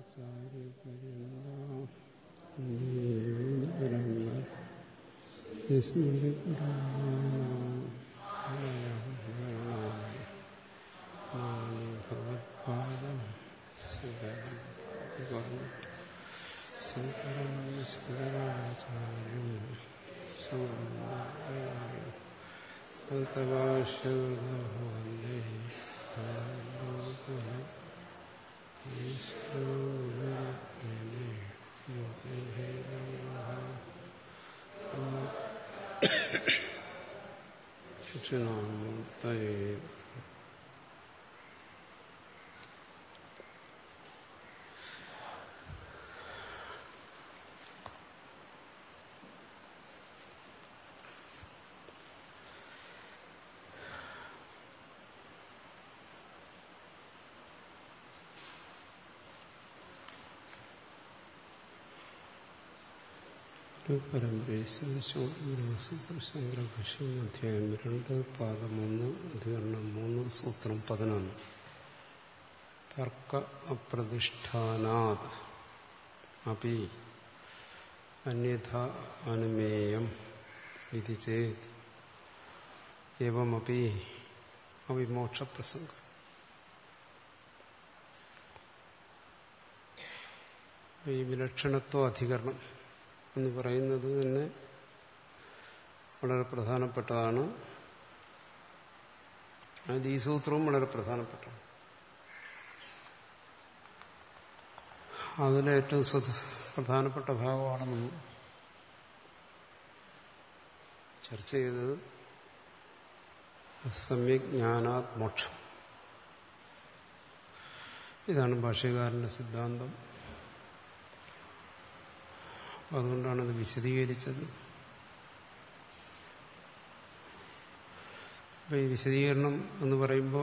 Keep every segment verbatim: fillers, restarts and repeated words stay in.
പരമ്പരയും അധ്യായം രണ്ട് പാദം മൂന്ന് അധികരണം മൂന്ന് സൂത്രം പതിനൊന്ന്. തർക്ക അപ്രതിഷ്ഠാനാത് അപി അന്യഥ അനുമേയം ഇതി ചേത് ഏവമപി അവിമോക്ഷപ്രസംഗം. ഈ വിലക്ഷണത്വ അധികരണം എന്ന് പറയുന്നത് തന്നെ വളരെ പ്രധാനപ്പെട്ടതാണ്. അത് ഈ സൂത്രവും വളരെ പ്രധാനപ്പെട്ടതാണ്. അതിലേറ്റവും പ്രധാനപ്പെട്ട ഭാഗമാണ് നമ്മൾ ചർച്ച ചെയ്തത് സമ്യക് ജ്ഞാനാത് മോക്ഷം. ഇതാണ് ഭാഷ്യകാരന്റെ സിദ്ധാന്തം. അതുകൊണ്ടാണത് വിശദീകരിച്ചത്. അപ്പം ഈ വിശദീകരണം എന്ന് പറയുമ്പോൾ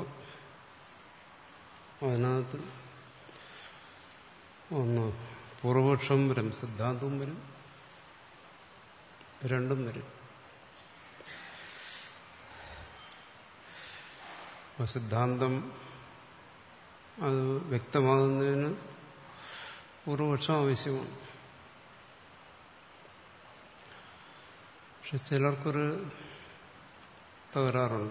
അതിനകത്ത് ഒന്ന് പൂർവപക്ഷവും വരും, സിദ്ധാന്തവും വരും, രണ്ടും വരും. അപ്പോൾ സിദ്ധാന്തം അത് വ്യക്തമാകുന്നതിന് പൂർവപക്ഷം ആവശ്യമാണ്. പക്ഷെ ചിലർക്കൊരു തകരാറുണ്ട്.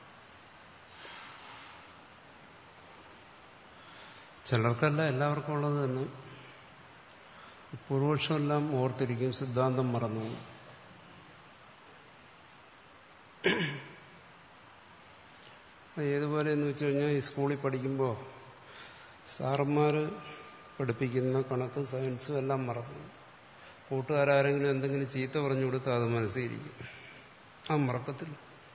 ചിലർക്കല്ല, എല്ലാവർക്കും ഉള്ളത് തന്നെ. പൂർവപക്ഷമെല്ലാം ഓർത്തിരിക്കും, സിദ്ധാന്തം മറന്നു. ഏതുപോലെയെന്ന് വെച്ച് കഴിഞ്ഞാൽ ഈ സ്കൂളിൽ പഠിക്കുമ്പോൾ സാറന്മാർ പഠിപ്പിക്കുന്ന കണക്കും സയൻസും എല്ലാം മറന്നു. കൂട്ടുകാരെങ്കിലും എന്തെങ്കിലും ചീത്ത പറഞ്ഞു കൊടുത്താൽ അത് മനസ്സിലിരിക്കും, അത് മറക്കത്തില്ല.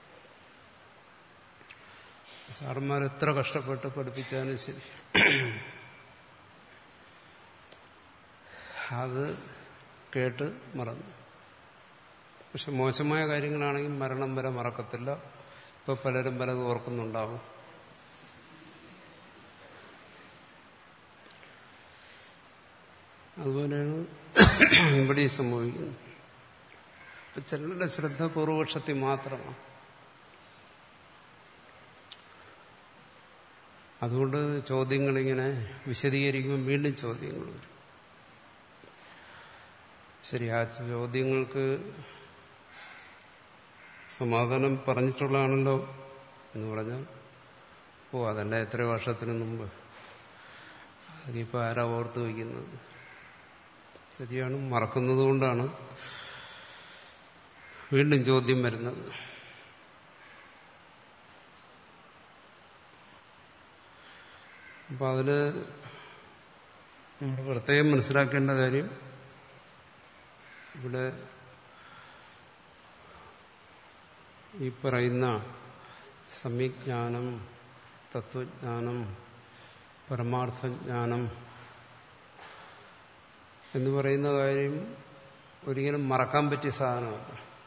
സാറന്മാർ എത്ര കഷ്ടപ്പെട്ട് പഠിപ്പിച്ചാലും ശരി, അത് കേട്ട് മറന്നു. പക്ഷെ മോശമായ കാര്യങ്ങളാണെങ്കിൽ മരണം വരെ മറക്കത്തില്ല. ഇപ്പൊ പലരും പലതും ഓർക്കുന്നുണ്ടാവും. അതുപോലെയാണ് ഇവിടെ സംഭവിക്കുന്നത്. ഇപ്പൊ ചിലരുടെ ശ്രദ്ധ പൂർവപക്ഷത്തിൽ മാത്രമാണ്. അതുകൊണ്ട് ചോദ്യങ്ങളിങ്ങനെ വിശദീകരിക്കുമ്പോൾ വീണ്ടും ചോദ്യങ്ങൾ വരും. ശരി, ആ ചോദ്യങ്ങൾക്ക് സമാധാനം പറഞ്ഞിട്ടുള്ളതാണല്ലോ എന്ന് പറഞ്ഞാൽ, ഓ അതല്ല എത്ര വർഷത്തിന് മുമ്പ്, അതിപ്പോൾ ആരാ ഓർത്ത് വയ്ക്കുന്നത്? ശരിയാണ്, മറക്കുന്നത് കൊണ്ടാണ് വീണ്ടും ചോദ്യം വരുന്നത്. അപ്പം അതില് നമ്മൾ പ്രത്യേകം മനസ്സിലാക്കേണ്ട കാര്യം, ഇവിടെ ഈ പറയുന്ന സമ്യജ്ഞാനം, തത്വജ്ഞാനം, പരമാർത്ഥജ്ഞാനം എന്ന് പറയുന്ന കാര്യം ഒരിക്കലും മറക്കാൻ പറ്റിയ സാധനമല്ല.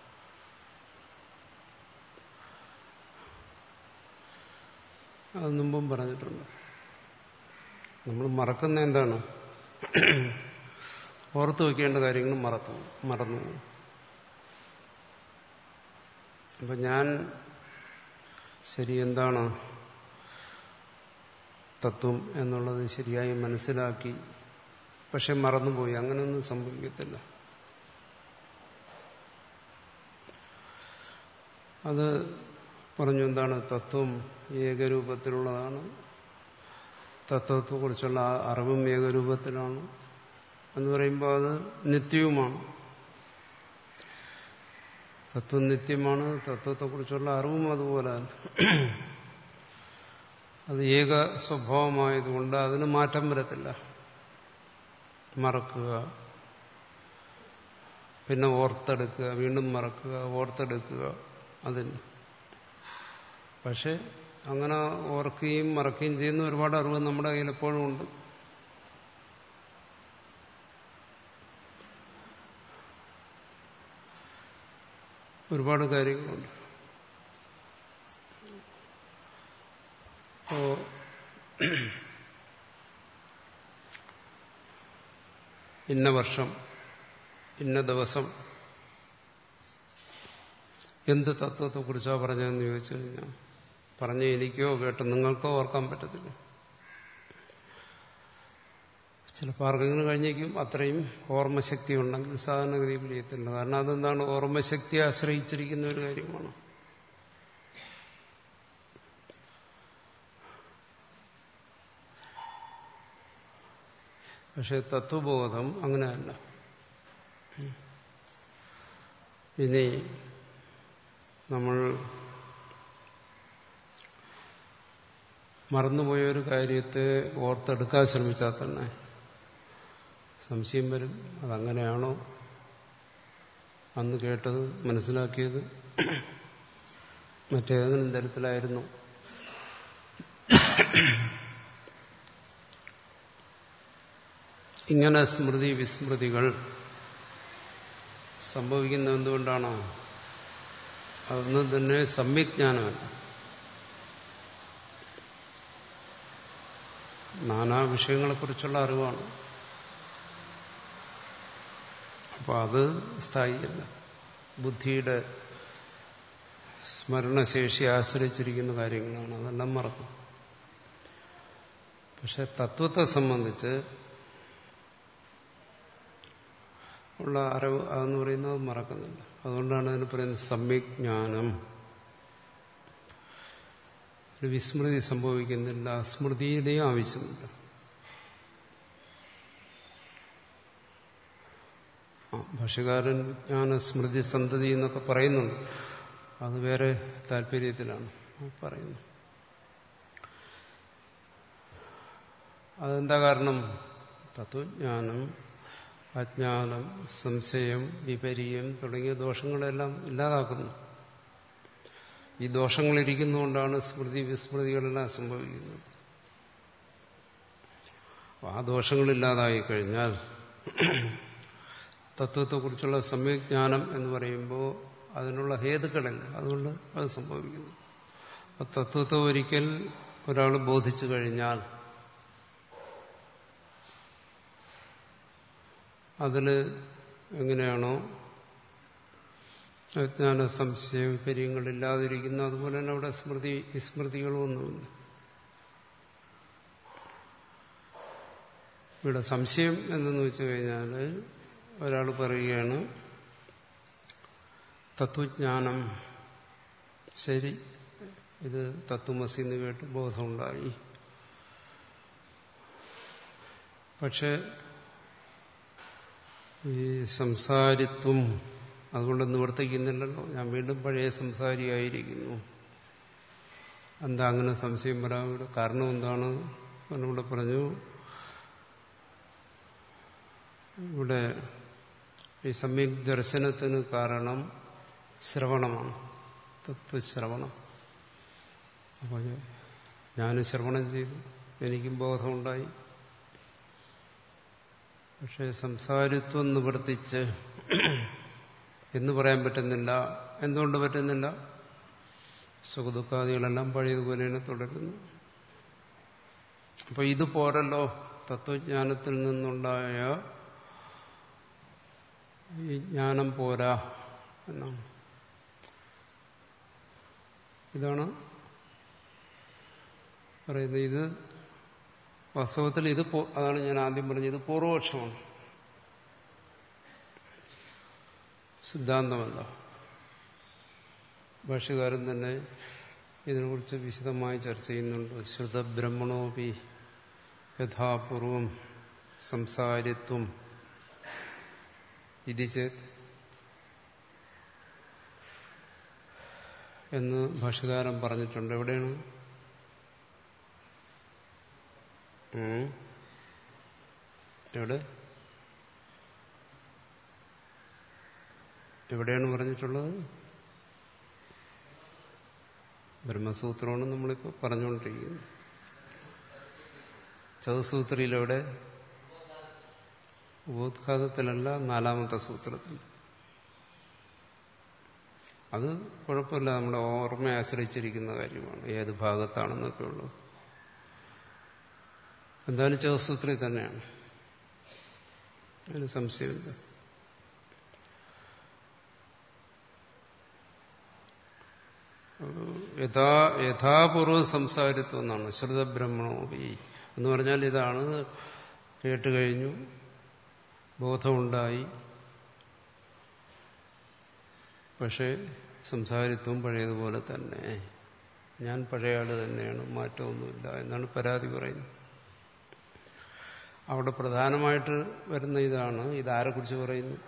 അത് മുമ്പും പറഞ്ഞിട്ടുണ്ട്. നമ്മൾ മറക്കുന്ന എന്താണ്? ഓർത്തു വയ്ക്കേണ്ട കാര്യങ്ങൾ മറന്നു മറന്നു അപ്പം ഞാൻ ശരി എന്താണ് തത്വം എന്നുള്ളത് ശരിയായി മനസ്സിലാക്കി പക്ഷെ മറന്നുപോയി. അങ്ങനെയൊന്നും സംഭവിക്കത്തില്ല. അത് പറഞ്ഞു. എന്താണ്? തത്വം ഏകരൂപത്തിലുള്ളതാണ്, തത്വത്തെക്കുറിച്ചുള്ള അറിവും ഏകരൂപത്തിലാണ് എന്ന് പറയുമ്പോൾ അത് നിത്യവുമാണ്. തത്വം നിത്യമാണ്, തത്വത്തെക്കുറിച്ചുള്ള അറിവും അതുപോലെ തന്നെ. അത് ഏക സ്വഭാവമായതുകൊണ്ട് അതിന് മാറ്റം വരത്തില്ല. മറക്കുക, പിന്നെ ഓർത്തെടുക്കുക, വീണ്ടും മറക്കുക, ഓർത്തെടുക്കുക, അതിന്. പക്ഷെ അങ്ങനെ ഓർക്കുകയും മറക്കുകയും ചെയ്യുന്ന ഒരുപാട് അറിവ് നമ്മുടെ കയ്യിൽ എപ്പോഴും ഉണ്ട്. ഒരുപാട് കാര്യങ്ങളുണ്ട്. അപ്പോ ഇന്ന വർഷം ഇന്ന ദിവസം എന്ത് തത്വത്തെക്കുറിച്ചാണ് പറഞ്ഞതെന്ന് ചോദിച്ചു കഴിഞ്ഞാൽ പറഞ്ഞ എനിക്കോ കേട്ടോ നിങ്ങൾക്കോ ഓർക്കാൻ പറ്റത്തില്ല. ചിലപ്പോൾ ആർക്കെങ്കിലും കഴിഞ്ഞേക്കും. അത്രയും ഓർമ്മശക്തി ഉണ്ടെങ്കിൽ സാധാരണഗതിയിൽ ചെയ്യത്തില്ല. കാരണം അതെന്താണ്? ഓർമ്മശക്തിയെ ആശ്രയിച്ചിരിക്കുന്ന ഒരു കാര്യമാണ്. പക്ഷെ തത്വബോധം അങ്ങനെയല്ല. ഇനി നമ്മൾ മറന്നുപോയൊരു കാര്യത്തെ ഓർത്തെടുക്കാൻ ശ്രമിച്ചാൽ തന്നെ സംശയം വരും. അതങ്ങനെയാണോ അന്ന് കേട്ടത്, മനസ്സിലാക്കിയത് മറ്റേതെങ്കിലും തരത്തിലായിരുന്നു? ഇങ്ങനെ സ്മൃതി വിസ്മൃതികൾ സംഭവിക്കുന്നത് എന്തുകൊണ്ടാണോ? അതൊന്നും തന്നെ സമ്യജ്ഞാനമല്ല. നാനാ വിഷയങ്ങളെക്കുറിച്ചുള്ള അറിവാണ്. അപ്പോൾ അത് സ്ഥായിയല്ല. ബുദ്ധിയുടെ സ്മരണശേഷി ആശ്രയിച്ചിരിക്കുന്ന കാര്യങ്ങളാണ്. അതെല്ലാം മറക്കും. പക്ഷെ തത്വത്തെ സംബന്ധിച്ച് ഉള്ള അറിവ് അതെന്ന് പറയുന്നത് മറക്കുന്നില്ല. അതുകൊണ്ടാണ് അതിന് പറയുന്നത് സമ്യജ്ഞാനം. ഒരു വിസ്മൃതി സംഭവിക്കുന്നില്ല, സ്മൃതിയുടെയും ആവശ്യമില്ല. ഭാഷ്യകാരൻ വിജ്ഞാന സ്മൃതി സന്തതി എന്നൊക്കെ പറയുന്നുണ്ട്. അത് വേറെ താല്പര്യത്തിലാണ് പറയുന്നത്. അതെന്താ കാരണം? തത്വജ്ഞാനം അജ്ഞാനം, സംശയം, വിപര്യം തുടങ്ങിയ ദോഷങ്ങളെല്ലാം ഇല്ലാതാക്കുന്നു. ഈ ദോഷങ്ങളിരിക്കുന്നതുകൊണ്ടാണ് സ്മൃതി വിസ്മൃതികളെല്ലാം സംഭവിക്കുന്നത്. ആ ദോഷങ്ങളില്ലാതായി കഴിഞ്ഞാൽ തത്വത്തെക്കുറിച്ചുള്ള സമ്യജ്ഞാനം എന്ന് പറയുമ്പോൾ അതിനുള്ള ഹേതുക്കളില്ല. അതുകൊണ്ട് അത് സംഭവിക്കുന്നു. അപ്പോൾ തത്വത്തെ ഒരിക്കൽ ഒരാൾ ബോധിച്ചു കഴിഞ്ഞാൽ അതിൽ എങ്ങനെയാണോ അജ്ഞാന സംശയ വിപര്യങ്ങളില്ലാതിരിക്കുന്നു, അതുപോലെ തന്നെ അവിടെ സ്മൃതി വിസ്മൃതികളൊന്നുമില്ല. ഇവിടെ സംശയം എന്തെന്ന് വെച്ചു കഴിഞ്ഞാൽ ഒരാൾ പറയുകയാണ് തത്വജ്ഞാനം ശരി, ഇത് തത്വമസി എന്ന് കേട്ട് ബോധമുണ്ടായി. പക്ഷെ ഈ സംസാരിത്വം അതുകൊണ്ട് നിവർത്തിക്കുന്നില്ലല്ലോ, ഞാൻ വീണ്ടും പഴയ സംസാരിയായിരിക്കുന്നു. എന്താ അങ്ങനെ സംശയം വരാൻ കാരണം എന്താണ്? ഇവിടെ പറഞ്ഞു, ഇവിടെ ഈ സമ്യക് ദർശനത്തിന് കാരണം ശ്രവണമാണ്, തത്വശ്രവണം. അപ്പോൾ ഞാൻ ശ്രവണം ചെയ്തു, എനിക്കും ബോധമുണ്ടായി. പക്ഷെ സംസാരിത്വം നിവർത്തിച്ച് എന്ന് പറയാൻ പറ്റുന്നില്ല. എന്തുകൊണ്ട് പറ്റുന്നില്ല? സുഖദുഃഖാദികളെല്ലാം പഴയതുപോലെയാണ് തുടരുന്നു. അപ്പൊ ഇത് പോരല്ലോ, തത്വജ്ഞാനത്തിൽ നിന്നുണ്ടായ ഈ ജ്ഞാനം പോരാ എന്നാണ്. ഇതാണ് പറയുന്നത്. ഇത് വാസ്തവത്തിൽ ഇത് അതാണ് ഞാൻ ആദ്യം പറഞ്ഞത്, ഇത് പൂർവപക്ഷമാണ്, സിദ്ധാന്തമല്ല. ഭാഷ്യകാരൻ തന്നെ ഇതിനെക്കുറിച്ച് വിശദമായി ചർച്ച ചെയ്യുന്നുണ്ട്. ശ്രുതബ്രഹ്മണോപി യഥാപൂർവം സംസാരിത്വം ഇതി ചേത് എന്ന് ഭാഷ്യകാരൻ പറഞ്ഞിട്ടുണ്ട്. എവിടെയാണ്? എവിടെ എവിടെയാണ് പറഞ്ഞിട്ടുള്ളത്? ബ്രഹ്മസൂത്രമാണ് നമ്മളിപ്പോൾ പറഞ്ഞുകൊണ്ടിരിക്കുന്നത്. ചതുസൂത്രിയിലെവിടെ? ഉപോദ്ഘാതത്തിലല്ല, നാലാമത്തെ സൂത്രത്തിൽ. അത് കുഴപ്പമില്ല, നമ്മുടെ ഓർമ്മയെ ആശ്രയിച്ചിരിക്കുന്ന കാര്യമാണ്, ഏത് ഭാഗത്താണെന്നൊക്കെ ഉള്ളത്. എന്തായാലും ചതുസൂത്രി തന്നെയാണ്, അതിന് സംശയമില്ല. യഥാ യഥാപൂർവം സംസാരിത്വം എന്നാണ്. ശ്രുതബ്രഹ്മണോപി എന്ന് പറഞ്ഞാൽ ഇതാണ്, കേട്ടുകഴിഞ്ഞു, ബോധമുണ്ടായി, പക്ഷേ സംസാരിത്വം പഴയതുപോലെ തന്നെ, ഞാൻ പഴയ ആള് തന്നെയാണ്, മാറ്റമൊന്നുമില്ല എന്നാണ് പരാതി പറയുന്നത്. അവിടെ പ്രധാനമായിട്ട് വരുന്ന ഇതാണ്. ഇതാരെക്കുറിച്ച് പറയുന്നു?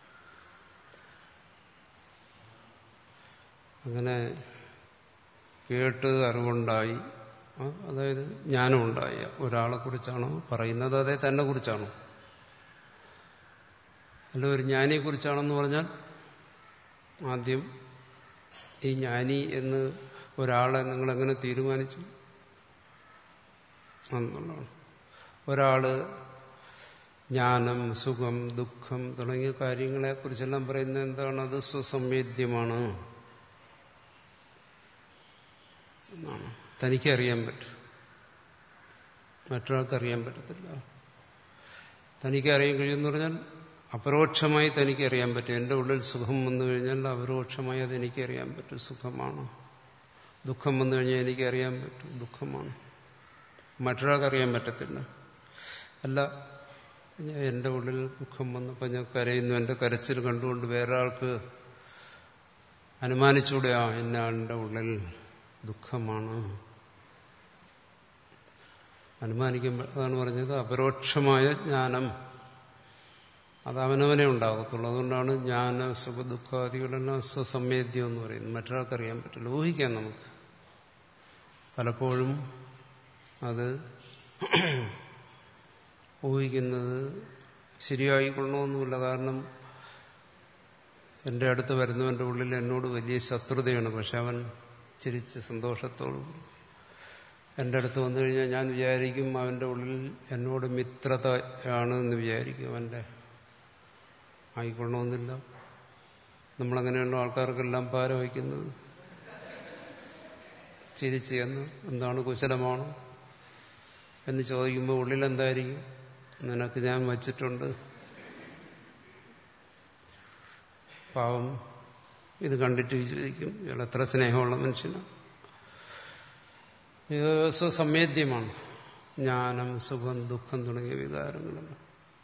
അങ്ങനെ കേട്ട് അറിവുണ്ടായി, അതായത് ജ്ഞാനമുണ്ടായ ഒരാളെ കുറിച്ചാണോ പറയുന്നത്? അതേ തന്നെ കുറിച്ചാണോ? അല്ല, ഒരു ജ്ഞാനിയെ കുറിച്ചാണെന്ന് പറഞ്ഞാൽ ആദ്യം ഈ ജ്ഞാനി എന്ന് ഒരാളെ നിങ്ങളെങ്ങനെ തീരുമാനിച്ചു എന്നുള്ളതാണ്. ഒരാള് ജ്ഞാനം, സുഖം, ദുഃഖം തുടങ്ങിയ കാര്യങ്ങളെ കുറിച്ചെല്ലാം പറയുന്നത് എന്താണ്? അത് സ്വസംവേദ്യമാണ് എന്നാണ്. തനിക്കറിയാൻ പറ്റും, മറ്റൊരാൾക്ക് അറിയാൻ പറ്റത്തില്ല. തനിക്കറിയാൻ കഴിയുമെന്ന് പറഞ്ഞാൽ അപരോക്ഷമായി തനിക്കറിയാൻ പറ്റും. എൻ്റെ ഉള്ളിൽ സുഖം വന്നു കഴിഞ്ഞാൽ അപരോക്ഷമായി അത് എനിക്കറിയാൻ പറ്റും, സുഖമാണ്. ദുഃഖം വന്നു കഴിഞ്ഞാൽ എനിക്കറിയാൻ പറ്റും, ദുഃഖമാണ്. മറ്റൊരാൾക്ക് അറിയാൻ പറ്റത്തില്ല. അല്ല, എൻ്റെ ഉള്ളിൽ ദുഃഖം വന്നപ്പോൾ ഞാൻ കരയുന്നു, എൻ്റെ കരച്ചിൽ കണ്ടുകൊണ്ട് വേറെ ആൾക്ക് അനുമാനിച്ചൂടെ, ആ എന്നെ ആളുടെ ഉള്ളിൽ ദുഃഖമാണ് അനുമാനിക്കുമ്പോൾ. അതാണ് പറഞ്ഞത്, അപരോക്ഷമായ ജ്ഞാനം അത് അവനവനെ ഉണ്ടാകത്തുള്ളൂ. അതുകൊണ്ടാണ് ജ്ഞാന സുഖ ദുഃഖാദികളെല്ലാം സ്വസംവേദ്യം എന്ന് പറയുന്നത്. മറ്റൊരാൾക്കറിയാൻ പറ്റില്ല, ഊഹിക്കാം നമുക്ക്. പലപ്പോഴും അത് ഊഹിക്കുന്നത് ശരിയായിക്കൊള്ളണമെന്നുമില്ല. കാരണം എൻ്റെ അടുത്ത് വരുന്നവൻ്റെ ഉള്ളിൽ എന്നോട് വലിയ ശത്രുതയാണ്, പക്ഷെ അവൻ ചിരിച്ച് സന്തോഷത്തോടും എൻ്റെ അടുത്ത് വന്നു കഴിഞ്ഞാൽ ഞാൻ വിചാരിക്കും അവൻ്റെ ഉള്ളിൽ എന്നോട് മിത്രതയാണ് എന്ന് വിചാരിക്കും. അവൻ്റെ ആയിക്കൊള്ളണമെന്നില്ല. നമ്മളങ്ങനെയുള്ള ആൾക്കാർക്കെല്ലാം പാര വയ്ക്കുന്നത്. ചിരിച്ച് എന്ന് എന്താണ്, കുശലമാണോ എന്ന് ചോദിക്കുമ്പോൾ ഉള്ളിൽ എന്തായിരിക്കും? നിനക്ക് ഞാൻ വച്ചിട്ടുണ്ട്. പാവം ഇത് കണ്ടിട്ട് ചോദിക്കും, ഇയാൾ എത്ര സ്നേഹമുള്ള മനുഷ്യനാണ്. ഇത് സ്വസംവേദ്യമാണ്, ജ്ഞാനം, സുഖം, ദുഃഖം തുടങ്ങിയ വികാരങ്ങളെല്ലാം.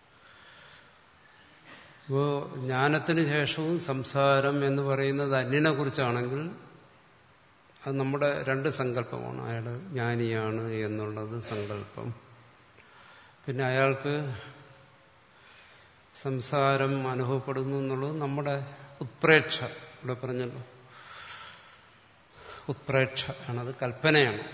അപ്പോൾ ജ്ഞാനത്തിന് ശേഷവും സംസാരം എന്ന് പറയുന്നത് അന്യനെ കുറിച്ചാണെങ്കിൽ അത് നമ്മുടെ രണ്ട് സങ്കല്പമാണ്. അയാൾ ജ്ഞാനിയാണ് എന്നുള്ളത് സങ്കല്പം. പിന്നെ അയാൾക്ക് സംസാരം അനുഭവപ്പെടുന്നു എന്നുള്ളത് നമ്മുടെ ഉത്പ്രേക്ഷ. ഇവിടെ പറഞ്ഞല്ലോ, ഉത്പ്രേക്ഷ ആണത്, കൽപ്പനയാണ്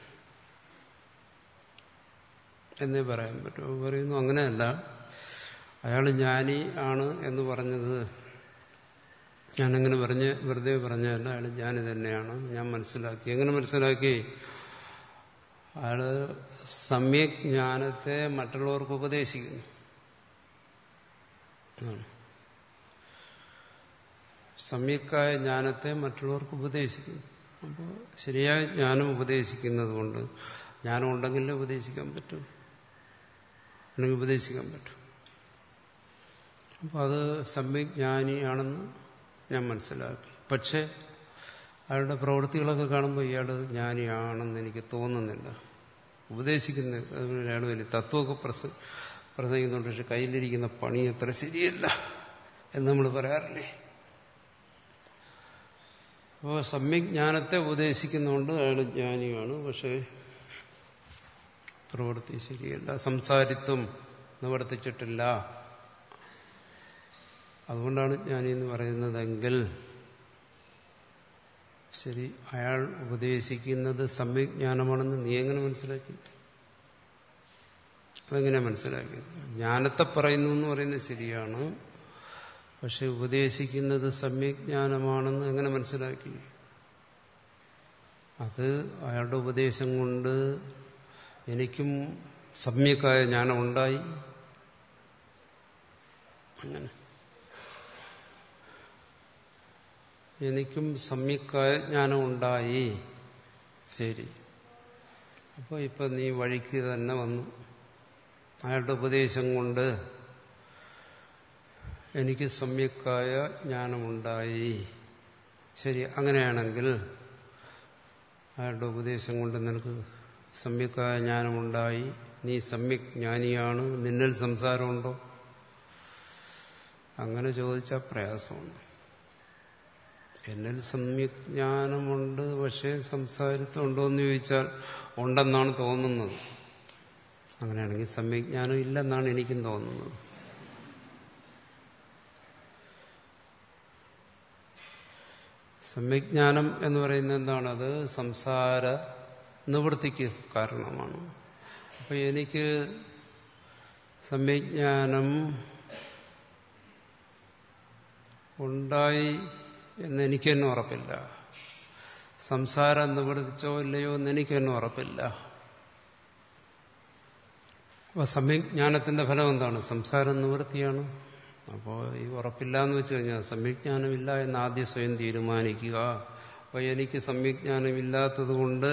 എന്നേ പറയാൻ പറ്റും. പറയുന്നു അങ്ങനെയല്ല, അയാൾ ജ്ഞാനി ആണ് എന്ന് പറഞ്ഞത് ഞാനങ്ങനെ പറഞ്ഞ് വെറുതെ പറഞ്ഞതല്ല, അയാൾ ജ്ഞാനി തന്നെയാണ് ഞാൻ മനസ്സിലാക്കി. എങ്ങനെ മനസ്സിലാക്കി? അയാൾ സമ്യക് ജ്ഞാനത്തെ മറ്റുള്ളവർക്ക് ഉപദേശിക്കുന്നു. സമ്യക്കായ ജ്ഞാനത്തെ മറ്റുള്ളവർക്ക് ഉപദേശിക്കുന്നു. അപ്പോൾ ശരിയായ ജ്ഞാനം ഉപദേശിക്കുന്നത് കൊണ്ട്, ജ്ഞാനം ഉണ്ടെങ്കിലേ ഉപദേശിക്കാൻ പറ്റും, അല്ലെങ്കിൽ ഉപദേശിക്കാൻ പറ്റും. അപ്പോൾ അത് സമ്യജ്ഞാനിയാണെന്ന് ഞാൻ മനസ്സിലാക്കി. പക്ഷെ അയാളുടെ പ്രവൃത്തികളൊക്കെ കാണുമ്പോൾ ഇയാൾ ജ്ഞാനിയാണെന്ന് എനിക്ക് തോന്നുന്നില്ല. ഉപദേശിക്കുന്ന ഒരാൾ വലിയ തത്വമൊക്കെ പ്രസ പ്രസംഗിക്കുന്നുണ്ട്, പക്ഷെ കയ്യിലിരിക്കുന്ന പണി അത്ര ശരിയല്ല എന്ന് നമ്മൾ പറയാറില്ലേ. അപ്പോൾ സമ്യജ്ഞാനത്തെ ഉപദേശിക്കുന്നുണ്ട്, അയാൾ ജ്ഞാനിയാണ്, പക്ഷെ പ്രവൃത്തി ശരിയല്ല, സംസാരിത്വം നിവർത്തിച്ചിട്ടില്ല. അതുകൊണ്ടാണ് ജ്ഞാനി എന്ന് പറയുന്നതെങ്കിൽ ശരി, അയാൾ ഉപദേശിക്കുന്നത് സമ്യജ്ഞാനമാണെന്ന് നീ എങ്ങനെ മനസ്സിലാക്കി? അതെങ്ങനെ മനസ്സിലാക്കി? ജ്ഞാനത്തെ പറയുന്നു എന്ന് പറയുന്നത് ശരിയാണ്, പക്ഷെ ഉപദേശിക്കുന്നത് സമ്യജ്ഞാനമാണെന്ന് എങ്ങനെ മനസ്സിലാക്കി? അത് അയാളുടെ ഉപദേശം കൊണ്ട് എനിക്കും സമ്യക്കായ ജ്ഞാനം ഉണ്ടായി. അങ്ങനെ എനിക്കും സമ്യക്കായ ജ്ഞാനം ഉണ്ടായി. ശരി, അപ്പോൾ ഇപ്പം നീ വഴിക്ക് തന്നെ വന്നു. അയാളുടെ ഉപദേശം കൊണ്ട് എനിക്ക് സമ്യക്കായ ജ്ഞാനമുണ്ടായി. ശരി, അങ്ങനെയാണെങ്കിൽ അയാളുടെ ഉപദേശം കൊണ്ട് നിനക്ക് സമ്യക്കായ ജ്ഞാനമുണ്ടായി, നീ സമ്യക് ജ്ഞാനിയാണ്, നിന്നിൽ സംസാരമുണ്ടോ? അങ്ങനെ ചോദിച്ചാൽ പ്രയാസമാണ്. എന്നിൽ സമ്യക് ജ്ഞാനമുണ്ട്, പക്ഷേ സംസാരിത്വം ഉണ്ടോ എന്ന് ചോദിച്ചാൽ ഉണ്ടെന്നാണ് തോന്നുന്നത്. അങ്ങനെയാണെങ്കിൽ സമ്യക് ജ്ഞാനം ഇല്ലെന്നാണ് എനിക്കും തോന്നുന്നത്. സമ്യജ്ഞാനം എന്ന് പറയുന്നത് എന്താണ്? അത് സംസാര നിവൃത്തിക്ക് കാരണമാണ്. അപ്പൊ എനിക്ക് സമ്യജ്ഞാനം ഉണ്ടായി എന്ന് എനിക്ക് തന്നെ ഉറപ്പില്ല. സംസാരം നിവർത്തിച്ചോ ഇല്ലയോ എന്ന് എനിക്ക് തന്നെ ഉറപ്പില്ല. അപ്പൊ സമ്യജ്ഞാനത്തിന്റെ ഫലം എന്താണ്? സംസാരം നിവൃത്തിയാണ്. അപ്പോൾ ഈ ഉറപ്പില്ല എന്ന് വെച്ച് കഴിഞ്ഞാൽ സമ്യജ്ഞാനമില്ല എന്ന് ആദ്യം സ്വയം തീരുമാനിക്കുക. അപ്പോൾ എനിക്ക് സമ്യജ്ഞാനമില്ലാത്തത് കൊണ്ട്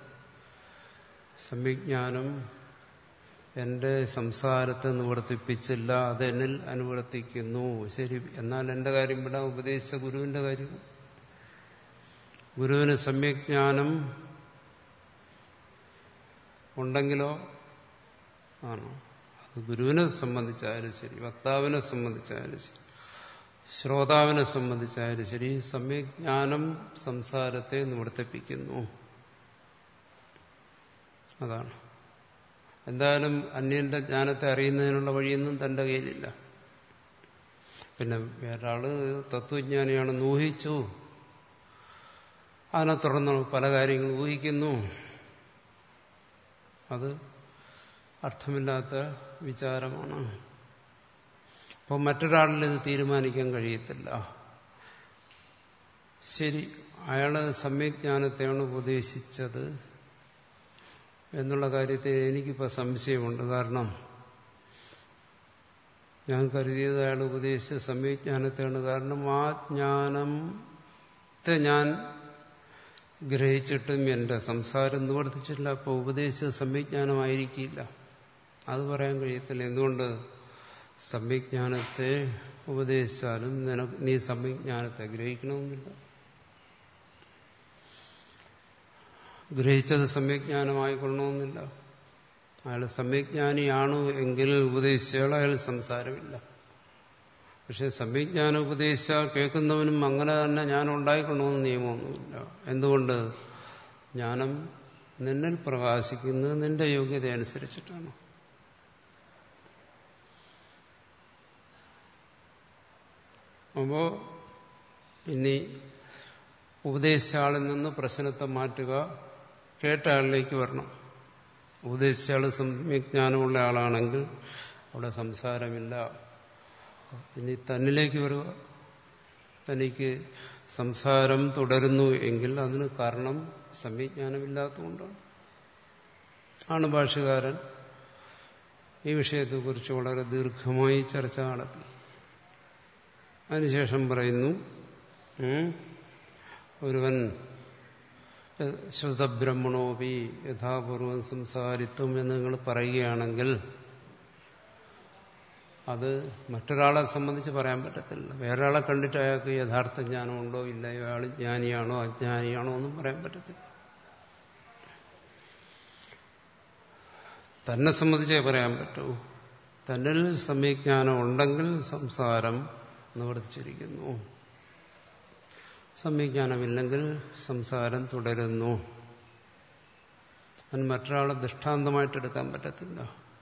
സമ്യജ്ഞാനം എന്റെ സംസാരത്തെ നിവർത്തിപ്പിച്ചില്ല, അതെന്നിൽ അനുവർത്തിക്കുന്നു. ശരി, എന്നാൽ എന്റെ കാര്യം വിടാം, ഉപദേശിച്ച ഗുരുവിന്റെ കാര്യം. ഗുരുവിന് സമ്യജ്ഞാനം ഉണ്ടെങ്കിലോ ആണോ? അത് ഗുരുവിനെ സംബന്ധിച്ചായാലും ശരി, വക്താവിനെ സംബന്ധിച്ചായാലും ശരി, ശ്രോതാവിനെ സംബന്ധിച്ചായാലും ശരി, സമ്യജ്ഞാനം സംസാരത്തെ നിവർത്തിപ്പിക്കുന്നു. അതാണ്. എന്തായാലും അന്യന്റെ ജ്ഞാനത്തെ അറിയുന്നതിനുള്ള വഴിയൊന്നും തന്റെ കയ്യിലില്ല. പിന്നെ വേറൊരാള് തത്വജ്ഞാനിയാണെന്ന് ഊഹിച്ചു, അതിനെ തുടർന്ന് പല കാര്യങ്ങളും ഊഹിക്കുന്നു. അത് അർത്ഥമില്ലാത്ത വിചാരമാണ്. അപ്പോൾ മറ്റൊരാളിൽ ഇത് തീരുമാനിക്കാൻ കഴിയത്തില്ല. ശരി, അയാള് സമ്യജ്ഞാനത്തെയാണ് ഉപദേശിച്ചത് എന്നുള്ള കാര്യത്തിൽ എനിക്കിപ്പോൾ സംശയമുണ്ട്. കാരണം ഞാൻ കരുതിയത് അയാൾ ഉപദേശിച്ച സമ്യജ്ഞാനത്തെയാണ്. കാരണം ആ ജ്ഞാനത്തെ ഞാൻ ഗ്രഹിച്ചിട്ടും എന്റെ സംസാരം നിവർത്തിച്ചില്ല. അപ്പോൾ ഉപദേശിച്ച സമ്യജ്ഞാനമായിരിക്കില്ല, അത് പറയാൻ കഴിയത്തില്ല. എന്തുകൊണ്ട്? സമ്യജ്ഞാനത്തെ ഉപദേശിച്ചാലും നിനക്ക് നീ സമ്യജ്ഞാനത്തെ ഗ്രഹിക്കണമെന്നില്ല. ഗ്രഹിച്ചത് സമ്യജ്ഞാനമായിക്കൊള്ളണമെന്നില്ല. അയാൾ സമ്യജ്ഞാനിയാണോ എങ്കിൽ ഉപദേശിച്ചാൽ അയാൾ സംസാരമില്ല. പക്ഷെ സമ്യജ്ഞാനം ഉപദേശിച്ചാൽ കേൾക്കുന്നവനും അങ്ങനെ തന്നെ ജ്ഞാനം ഉണ്ടായിക്കൊള്ളണമെന്ന് നിയമമൊന്നുമില്ല. എന്തുകൊണ്ട്? ജ്ഞാനം നിന്നിൽ പ്രകാശിക്കുന്നത് നിന്റെ യോഗ്യത അനുസരിച്ചിട്ടാണ്. അപ്പോ ഇനി ഉപദേശിച്ച ആളിൽ നിന്ന് പ്രശ്നത്തെ മാറ്റുക, കേട്ട ആളിലേക്ക് വരണം. ഉപദേശിച്ച ആൾ സമ്യജ്ഞാനമുള്ള ആളാണെങ്കിൽ അവിടെ സംസാരമില്ല. ഇനി തന്നിലേക്ക് വരിക. തനിക്ക് സംസാരം തുടരുന്നു എങ്കിൽ അതിന് കാരണം സമ്യജ്ഞാനമില്ലാത്തതുകൊണ്ടാണ്. ആണ് ഭാഷ്യകാരൻ ഈ വിഷയത്തെക്കുറിച്ച് വളരെ ദീർഘമായി ചർച്ച നടത്തി. അതിനുശേഷം പറയുന്നു, ഒരുവൻ ശ്രുതബ്രഹ്മണോപി യഥാപൂർവം സംസാരിത്വം എന്ന് നിങ്ങൾ പറയുകയാണെങ്കിൽ അത് മറ്റൊരാളെ സംബന്ധിച്ച് പറയാൻ പറ്റത്തില്ല. വേറൊരാളെ കണ്ടിട്ട് അയാൾക്ക് യഥാർത്ഥ ജ്ഞാനമുണ്ടോ ഇല്ലയോ, അയാൾ ജ്ഞാനിയാണോ അജ്ഞാനിയാണോ ഒന്നും പറയാൻ പറ്റത്തില്ല. തന്നെ സംബന്ധിച്ചേ പറയാൻ പറ്റൂ. തന്നിൽ സമ്യജ്ഞാനം ഉണ്ടെങ്കിൽ സംസാരം നിവർത്തിച്ചിരിക്കുന്നു, സമ്യജ്ഞാനമില്ലെങ്കിൽ സംസാരം തുടരുന്നു. അതിന് മറ്റൊരാളെ ദൃഷ്ടാന്തമായിട്ട് എടുക്കാൻ പറ്റത്തില്ല.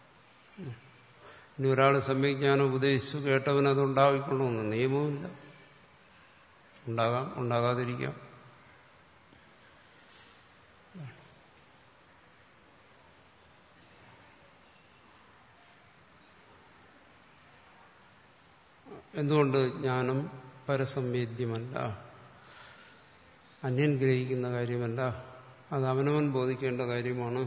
ഇനി ഒരാൾ സമ്യജ്ഞാനം ഉപദേശിച്ചു, കേട്ടവൻ അത് ഉണ്ടാവിക്കൊള്ളണമെന്ന് നിയമവുമില്ല. ഉണ്ടാകാം, ഉണ്ടാകാതിരിക്കാം. എന്തുകൊണ്ട്? ജ്ഞാനം പരസംവേദ്യമല്ല, അന്യൻ ഗ്രഹിക്കുന്ന കാര്യമല്ല, അത് അവനവൻ ബോധിക്കേണ്ട കാര്യമാണ്.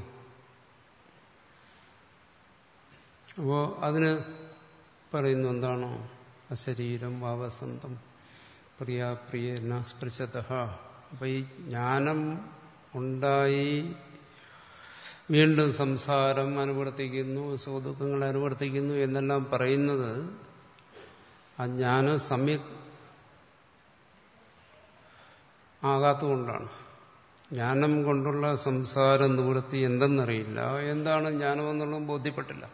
അപ്പോ അതിന് പറയുന്നു എന്താണോ? അശരീരം വാവസന്തം പ്രിയാപ്രിയേന സ്പൃശതഃ. അപ്പൊ ഈ ജ്ഞാനം ഉണ്ടായി വീണ്ടും സംസാരം അനുവർത്തിക്കുന്നു, സുഖദുഃഖങ്ങൾ അനുവർത്തിക്കുന്നു എന്നെല്ലാം പറയുന്നത് ആ ജ്ഞാനം സമ്യക് ആകാത്തതുകൊണ്ടാണ്. ജ്ഞാനം കൊണ്ടുള്ള സംസാര നിവൃത്തി എന്തെന്നറിയില്ല, എന്താണ് ജ്ഞാനമെന്നുള്ളത് ബോധ്യപ്പെട്ടില്ല.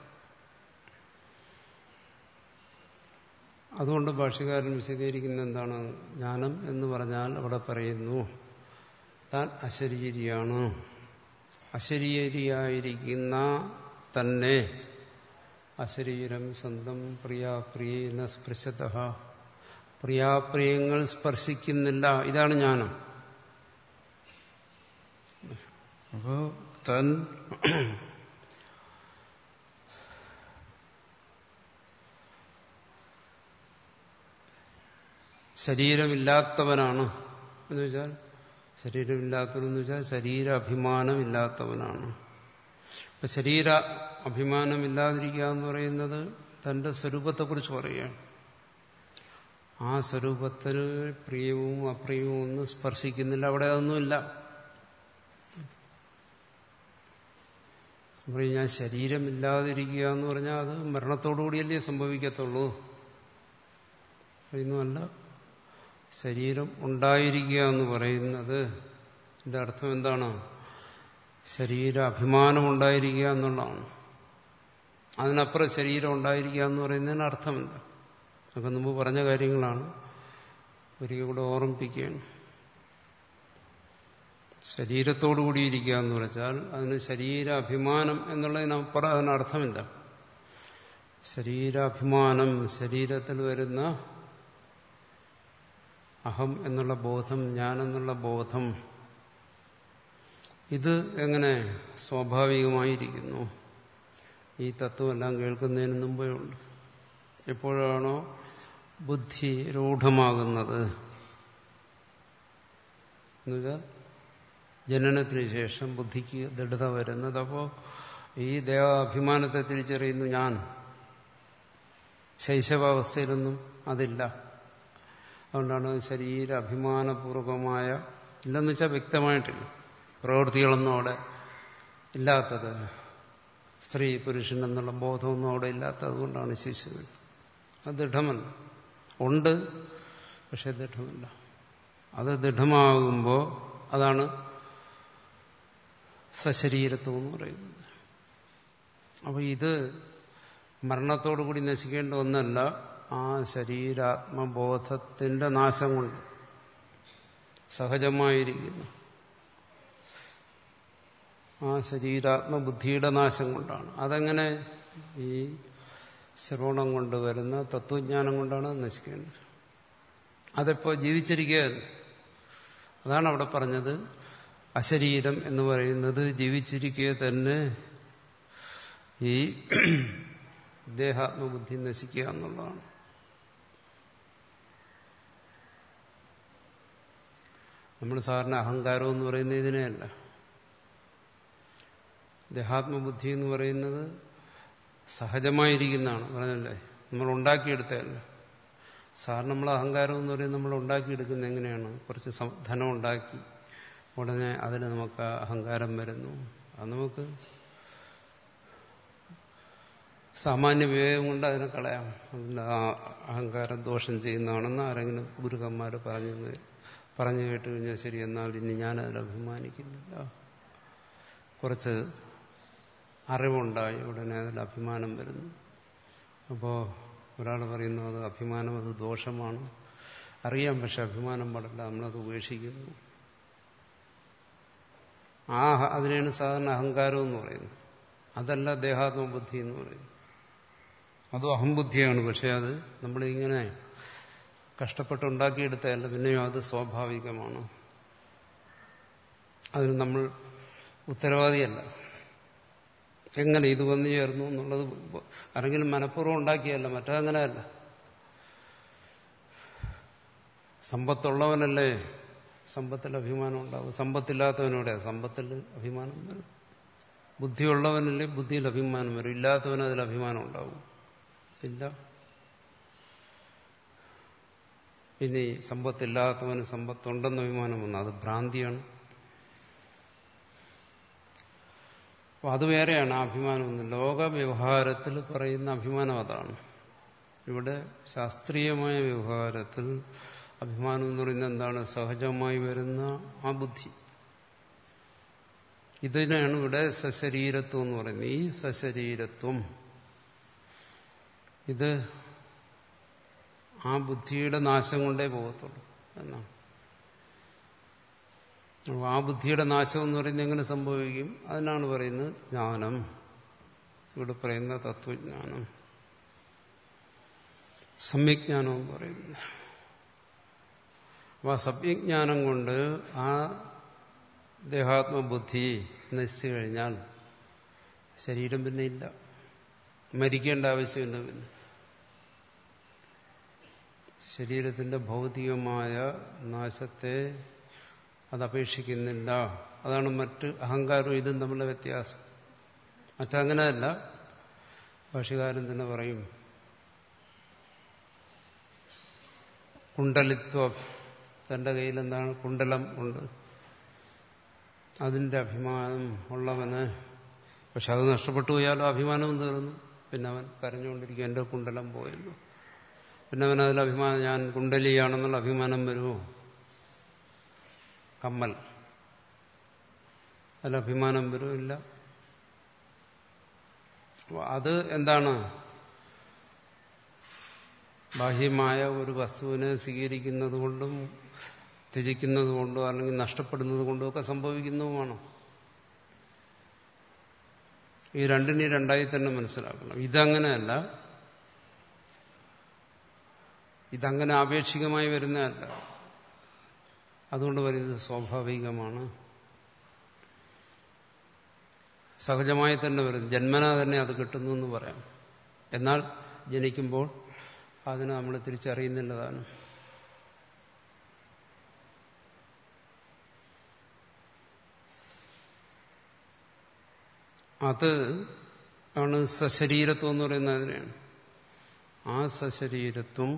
അതുകൊണ്ട് ഭാഷ്യകാരൻ വിശദീകരിക്കുന്ന എന്താണ്? ജ്ഞാനം എന്ന് പറഞ്ഞാൽ അവിടെ പറയുന്നു താൻ അശരീരിയാണ്. അശരീരിയായിരിക്കുന്ന തന്നെ അശരീരം സ്വന്തം പ്രിയാപ്രിയേന സ്പൃശതഃ, പ്രിയാപ്രിയങ്ങൾ സ്പർശിക്കുന്നില്ല. ഇതാണ് ജ്ഞാനം. അപ്പോ തൻ ശരീരമില്ലാത്തവനാണ് എന്ന് വെച്ചാൽ, ശരീരമില്ലാത്തവനെന്ന് വെച്ചാൽ ശരീര അഭിമാനമില്ലാത്തവനാണ്. ഇപ്പൊ ശരീര അഭിമാനമില്ലാതിരിക്കുക എന്ന് പറയുന്നത് തന്റെ സ്വരൂപത്തെക്കുറിച്ച് പറയുകയാണ്. ആ സ്വരൂപത്തിൽ പ്രിയവും അപ്രിയവും ഒന്നും സ്പർശിക്കുന്നില്ല, അവിടെ അതൊന്നുമില്ല. അപ്പോൾ ഞാൻ ശരീരമില്ലാതിരിക്കുക എന്ന് പറഞ്ഞാൽ അത് മരണത്തോടുകൂടിയല്ലേ സംഭവിക്കത്തുള്ളൂ. പറയുന്നതല്ല, ശരീരം ഉണ്ടായിരിക്കുക എന്ന് പറയുന്നത് ഇതിന്റെ അർത്ഥം എന്താണ്? ശരീര അഭിമാനം ഉണ്ടായിരിക്കുക എന്നുള്ളതാണ്. അതിനപ്പുറം ശരീരം ഉണ്ടായിരിക്കുക എന്ന് പറയുന്നതിന് അർത്ഥമില്ല. അതൊക്കെ മുമ്പ് പറഞ്ഞ കാര്യങ്ങളാണ്, ഒരിക്കൽ കൂടെ ഓർമ്മിപ്പിക്കുകയാണ്. ശരീരത്തോടു കൂടിയിരിക്കുക എന്ന് വെച്ചാൽ അതിന് ശരീര അഭിമാനം എന്നുള്ളതിനപ്പുറം അതിനർത്ഥമില്ല. ശരീരാഭിമാനം, ശരീരത്തിൽ വരുന്ന അഹം എന്നുള്ള ബോധം, ഞാൻ എന്നുള്ള ബോധം, ഇത് എങ്ങനെ സ്വാഭാവികമായിരിക്കുന്നു? ഈ തത്വമെല്ലാം കേൾക്കുന്നതിന് മുമ്പേ ഉണ്ട്. എപ്പോഴാണോ ബുദ്ധി രൂഢമാകുന്നത് എന്നുവെച്ചാൽ ജനനത്തിന് ശേഷം ബുദ്ധിക്ക് ദൃഢത വരുന്നത്, അപ്പോൾ ഈ ദേഹാഭിമാനത്തെ തിരിച്ചറിയുന്നു ഞാൻ. ശൈശവാവസ്ഥയിലൊന്നും അതില്ല. അതുകൊണ്ടാണ് ശരീര അഭിമാനപൂർവമായ, ഇല്ലെന്ന് വെച്ചാൽ വ്യക്തമായിട്ടില്ല, പ്രവൃത്തികളൊന്നും അവിടെ ഇല്ലാത്തത്, സ്ത്രീ പുരുഷൻ എന്നുള്ള ബോധമൊന്നും അവിടെ ഇല്ലാത്തത് കൊണ്ടാണ് ശിശുവിൽ. അത് ദൃഢമല്ല. ഉണ്ട്, പക്ഷെ ദൃഢമല്ല. അത് ദൃഢമാകുമ്പോൾ അതാണ് സശരീരത്വം എന്ന് പറയുന്നത്. അപ്പോൾ ഇത് മരണത്തോടുകൂടി നശിക്കേണ്ട ഒന്നല്ല, ആ ശരീരാത്മബോധത്തിന്റെ നാശം കൊണ്ട് സഹജമായിരിക്കുന്നു. ആ ശരീരാത്മബുദ്ധിയുടെ നാശം കൊണ്ടാണ്. അതെങ്ങനെ? ഈ ശ്രവണം കൊണ്ടുവരുന്ന തത്വജ്ഞാനം കൊണ്ടാണ് അത് നശിക്കേണ്ടത്. അതെപ്പോ ജീവിച്ചിരിക്കുക. അതാണ് അവിടെ പറഞ്ഞത്, അശരീരം എന്ന് പറയുന്നത് ജീവിച്ചിരിക്കുക തന്നെ ഈ ദേഹാത്മബുദ്ധി നശിക്കുക എന്നുള്ളതാണ്. നമ്മൾ സാധാരണ അഹങ്കാരം എന്ന് പറയുന്നത് ഇതിനെയല്ല. ദേഹാത്മബുദ്ധി എന്ന് പറയുന്നത് സഹജമായിരിക്കുന്നതാണ്, പറഞ്ഞല്ലേ, നമ്മൾ ഉണ്ടാക്കിയെടുത്തതല്ല. സാറിന് നമ്മൾ അഹങ്കാരം എന്ന് പറയുന്നത് നമ്മൾ ഉണ്ടാക്കിയെടുക്കുന്നത് എങ്ങനെയാണ്? കുറച്ച് ധനം ഉണ്ടാക്കി ഉടനെ അതിന് നമുക്ക് അഹങ്കാരം വരുന്നു. അത് നമുക്ക് സാമാന്യ വിവേകം കൊണ്ട് അതിനെ കളയാം. അതിൻ്റെ ആ അഹങ്കാരം ദോഷം ചെയ്യുന്നതാണെന്ന് ആരെങ്കിലും ഗുരുക്കന്മാർ പറഞ്ഞു പറഞ്ഞു കേട്ട് കഴിഞ്ഞാൽ ശരി, എന്നാൽ ഇനി ഞാനതിൽ അഭിമാനിക്കുന്നില്ല. കുറച്ച് അറിവുണ്ടായി ഉടനെ അതിൽ അഭിമാനം വരുന്നു. അപ്പോൾ ഒരാൾ പറയുന്നു അത് അഭിമാനം, അത് ദോഷമാണ്. അറിയാം, പക്ഷെ അഭിമാനം പാടില്ല, നമ്മളത് ഉപേക്ഷിക്കുന്നു. ആ അതിനാണ് സാധാരണ അഹങ്കാരം എന്ന് പറയുന്നത്. അതല്ല ദേഹാത്മബുദ്ധി എന്ന് പറയുന്നത്. അതും അഹംബുദ്ധിയാണ്. പക്ഷെ അത് നമ്മളിങ്ങനെ കഷ്ടപ്പെട്ടുണ്ടാക്കിയെടുത്തതല്ല, പിന്നെയും അത് സ്വാഭാവികമാണ്. അതിന് നമ്മൾ ഉത്തരവാദിയല്ല. എങ്ങനെ ഇത് വന്നു ചേർന്നു എന്നുള്ളത് ആരെങ്കിലും മനഃപൂർവ്വം ഉണ്ടാക്കിയല്ല, മറ്റങ്ങനെയല്ല. സമ്പത്തുള്ളവനല്ലേ സമ്പത്തിൽ അഭിമാനം ഉണ്ടാവും, സമ്പത്തില്ലാത്തവനോടെ സമ്പത്തിൽ അഭിമാനം വരും. ബുദ്ധിയുള്ളവനല്ലേ ബുദ്ധിയിൽ അഭിമാനം വരും, ഇല്ലാത്തവന് അതിൽ അഭിമാനം ഉണ്ടാവും ഇല്ല. ഇനി സമ്പത്തില്ലാത്തവന് സമ്പത്തുണ്ടെന്ന് അഭിമാനം വന്നു, അത് ഭ്രാന്തിയാണ്. അപ്പൊ അത് വേറെയാണ് ആ അഭിമാനമൊന്നും. ലോക വ്യവഹാരത്തിൽ പറയുന്ന അഭിമാനം അതാണ്. ഇവിടെ ശാസ്ത്രീയമായ വ്യവഹാരത്തിൽ അഭിമാനം എന്ന് പറയുന്നത് എന്താണ്? സഹജമായി വരുന്ന ആ ബുദ്ധി. ഇതിനാണ് ഇവിടെ സശരീരത്വം എന്ന് പറയുന്നത്. ഈ സശരീരത്വം ഇത് ആ ബുദ്ധിയുടെ നാശം കൊണ്ടേ പോകത്തുള്ളൂ എന്നാണ്. ആ ബുദ്ധിയുടെ നാശം എന്ന് പറയുന്നത് എങ്ങനെ സംഭവിക്കും? അതിനാണ് പറയുന്നത് ജ്ഞാനം. ഇവിടെ പറയുന്ന തത്വജ്ഞാനം, സമ്യജ്ഞാനം എന്ന് പറയുന്നത്. അപ്പോൾ ആ സമ്യജ്ഞാനം കൊണ്ട് ആ ദേഹാത്മബുദ്ധി നശിച്ചു കഴിഞ്ഞാൽ ശരീരം പിന്നെ ഇല്ല, മരിക്കേണ്ട ആവശ്യമില്ല. പിന്നെ ശരീരത്തിന്റെ ഭൗതികമായ നാശത്തെ അതപേക്ഷിക്കുന്നില്ല. അതാണ് മറ്റ് അഹങ്കാരവും ഇതും തമ്മിലുള്ള വ്യത്യാസം. മറ്റങ്ങനെയല്ല. ഭാഷ്യകാരൻ തന്നെ പറയും, കുണ്ടലിത്വം, തന്റെ കയ്യിൽ എന്താണ് കുണ്ടലം ഉണ്ട്, അതിന്റെ അഭിമാനം ഉള്ളവന്. പക്ഷെ അത് നഷ്ടപ്പെട്ടു പോയാലോ അഭിമാനവും തീർന്നു. പിന്നെ അവൻ കരഞ്ഞുകൊണ്ടിരിക്കും, എന്റെ കുണ്ടലം പോയല്ലോ. പിന്നെ അവൻ അതിൽ അഭിമാനം, ഞാൻ കുണ്ടലിയാണെന്നുള്ള അഭിമാനം വരുമോ? കമ്മൽ, അതിൽ അഭിമാനം വരുമില്ല. അത് എന്താണ്? ബാഹ്യമായ ഒരു വസ്തുവിനെ സ്വീകരിക്കുന്നത് കൊണ്ടും ത്യജിക്കുന്നത് കൊണ്ടോ അല്ലെങ്കിൽ നഷ്ടപ്പെടുന്നത് കൊണ്ടോ ഒക്കെ സംഭവിക്കുന്നതുമാണ്. ഈ രണ്ടിനെ രണ്ടായി തന്നെ മനസ്സിലാക്കണം. ഇതങ്ങനെയല്ല, ഇതങ്ങനെ ആപേക്ഷികമായി വരുന്നതല്ല. അതുകൊണ്ട് പറയുന്നത് സ്വാഭാവികമാണ്, സഹജമായി തന്നെ വരുന്നു, ജന്മനാ തന്നെ അത് കിട്ടുന്നു എന്ന് പറയാം. എന്നാൽ ജനിക്കുമ്പോൾ അതിനെ നമ്മൾ തിരിച്ചറിയുന്നില്ലതാണ്. അത് ആണ് സശരീരത്വം എന്ന് പറയുന്നത്. അതിനെയാണ് ആ സശരീരത്വം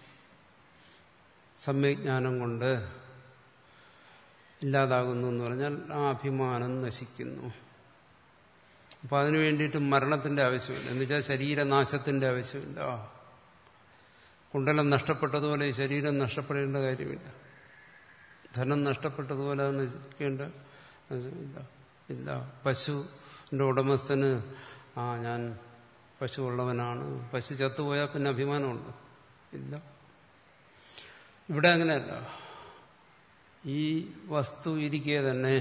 സമ്യജ്ഞാനം കൊണ്ട് ഇല്ലാതാകുന്നു എന്ന് പറഞ്ഞാൽ ആ അഭിമാനം നശിക്കുന്നു. അപ്പൊ അതിനു വേണ്ടിയിട്ട് മരണത്തിന്റെ ആവശ്യമില്ല, എന്നുവെച്ചാൽ ശരീരനാശത്തിന്റെ ആവശ്യമില്ല. കുണ്ടലം നഷ്ടപ്പെട്ടതുപോലെ ശരീരം നഷ്ടപ്പെടേണ്ട കാര്യമില്ല. ധനം നഷ്ടപ്പെട്ടതുപോലെ അത് നശിക്കേണ്ട ഇല്ല ഇല്ല പശുവിന്റെ ഉടമസ്ഥന് ആ ഞാൻ പശു ഉള്ളവനാണ്, പശു ചത്തുപോയാൽ പിന്നെ അഭിമാനമുണ്ട് ഇല്ല. ഇവിടെ അങ്ങനെയല്ല. ഈ വസ്തു ഇരിക്കെ തന്നെ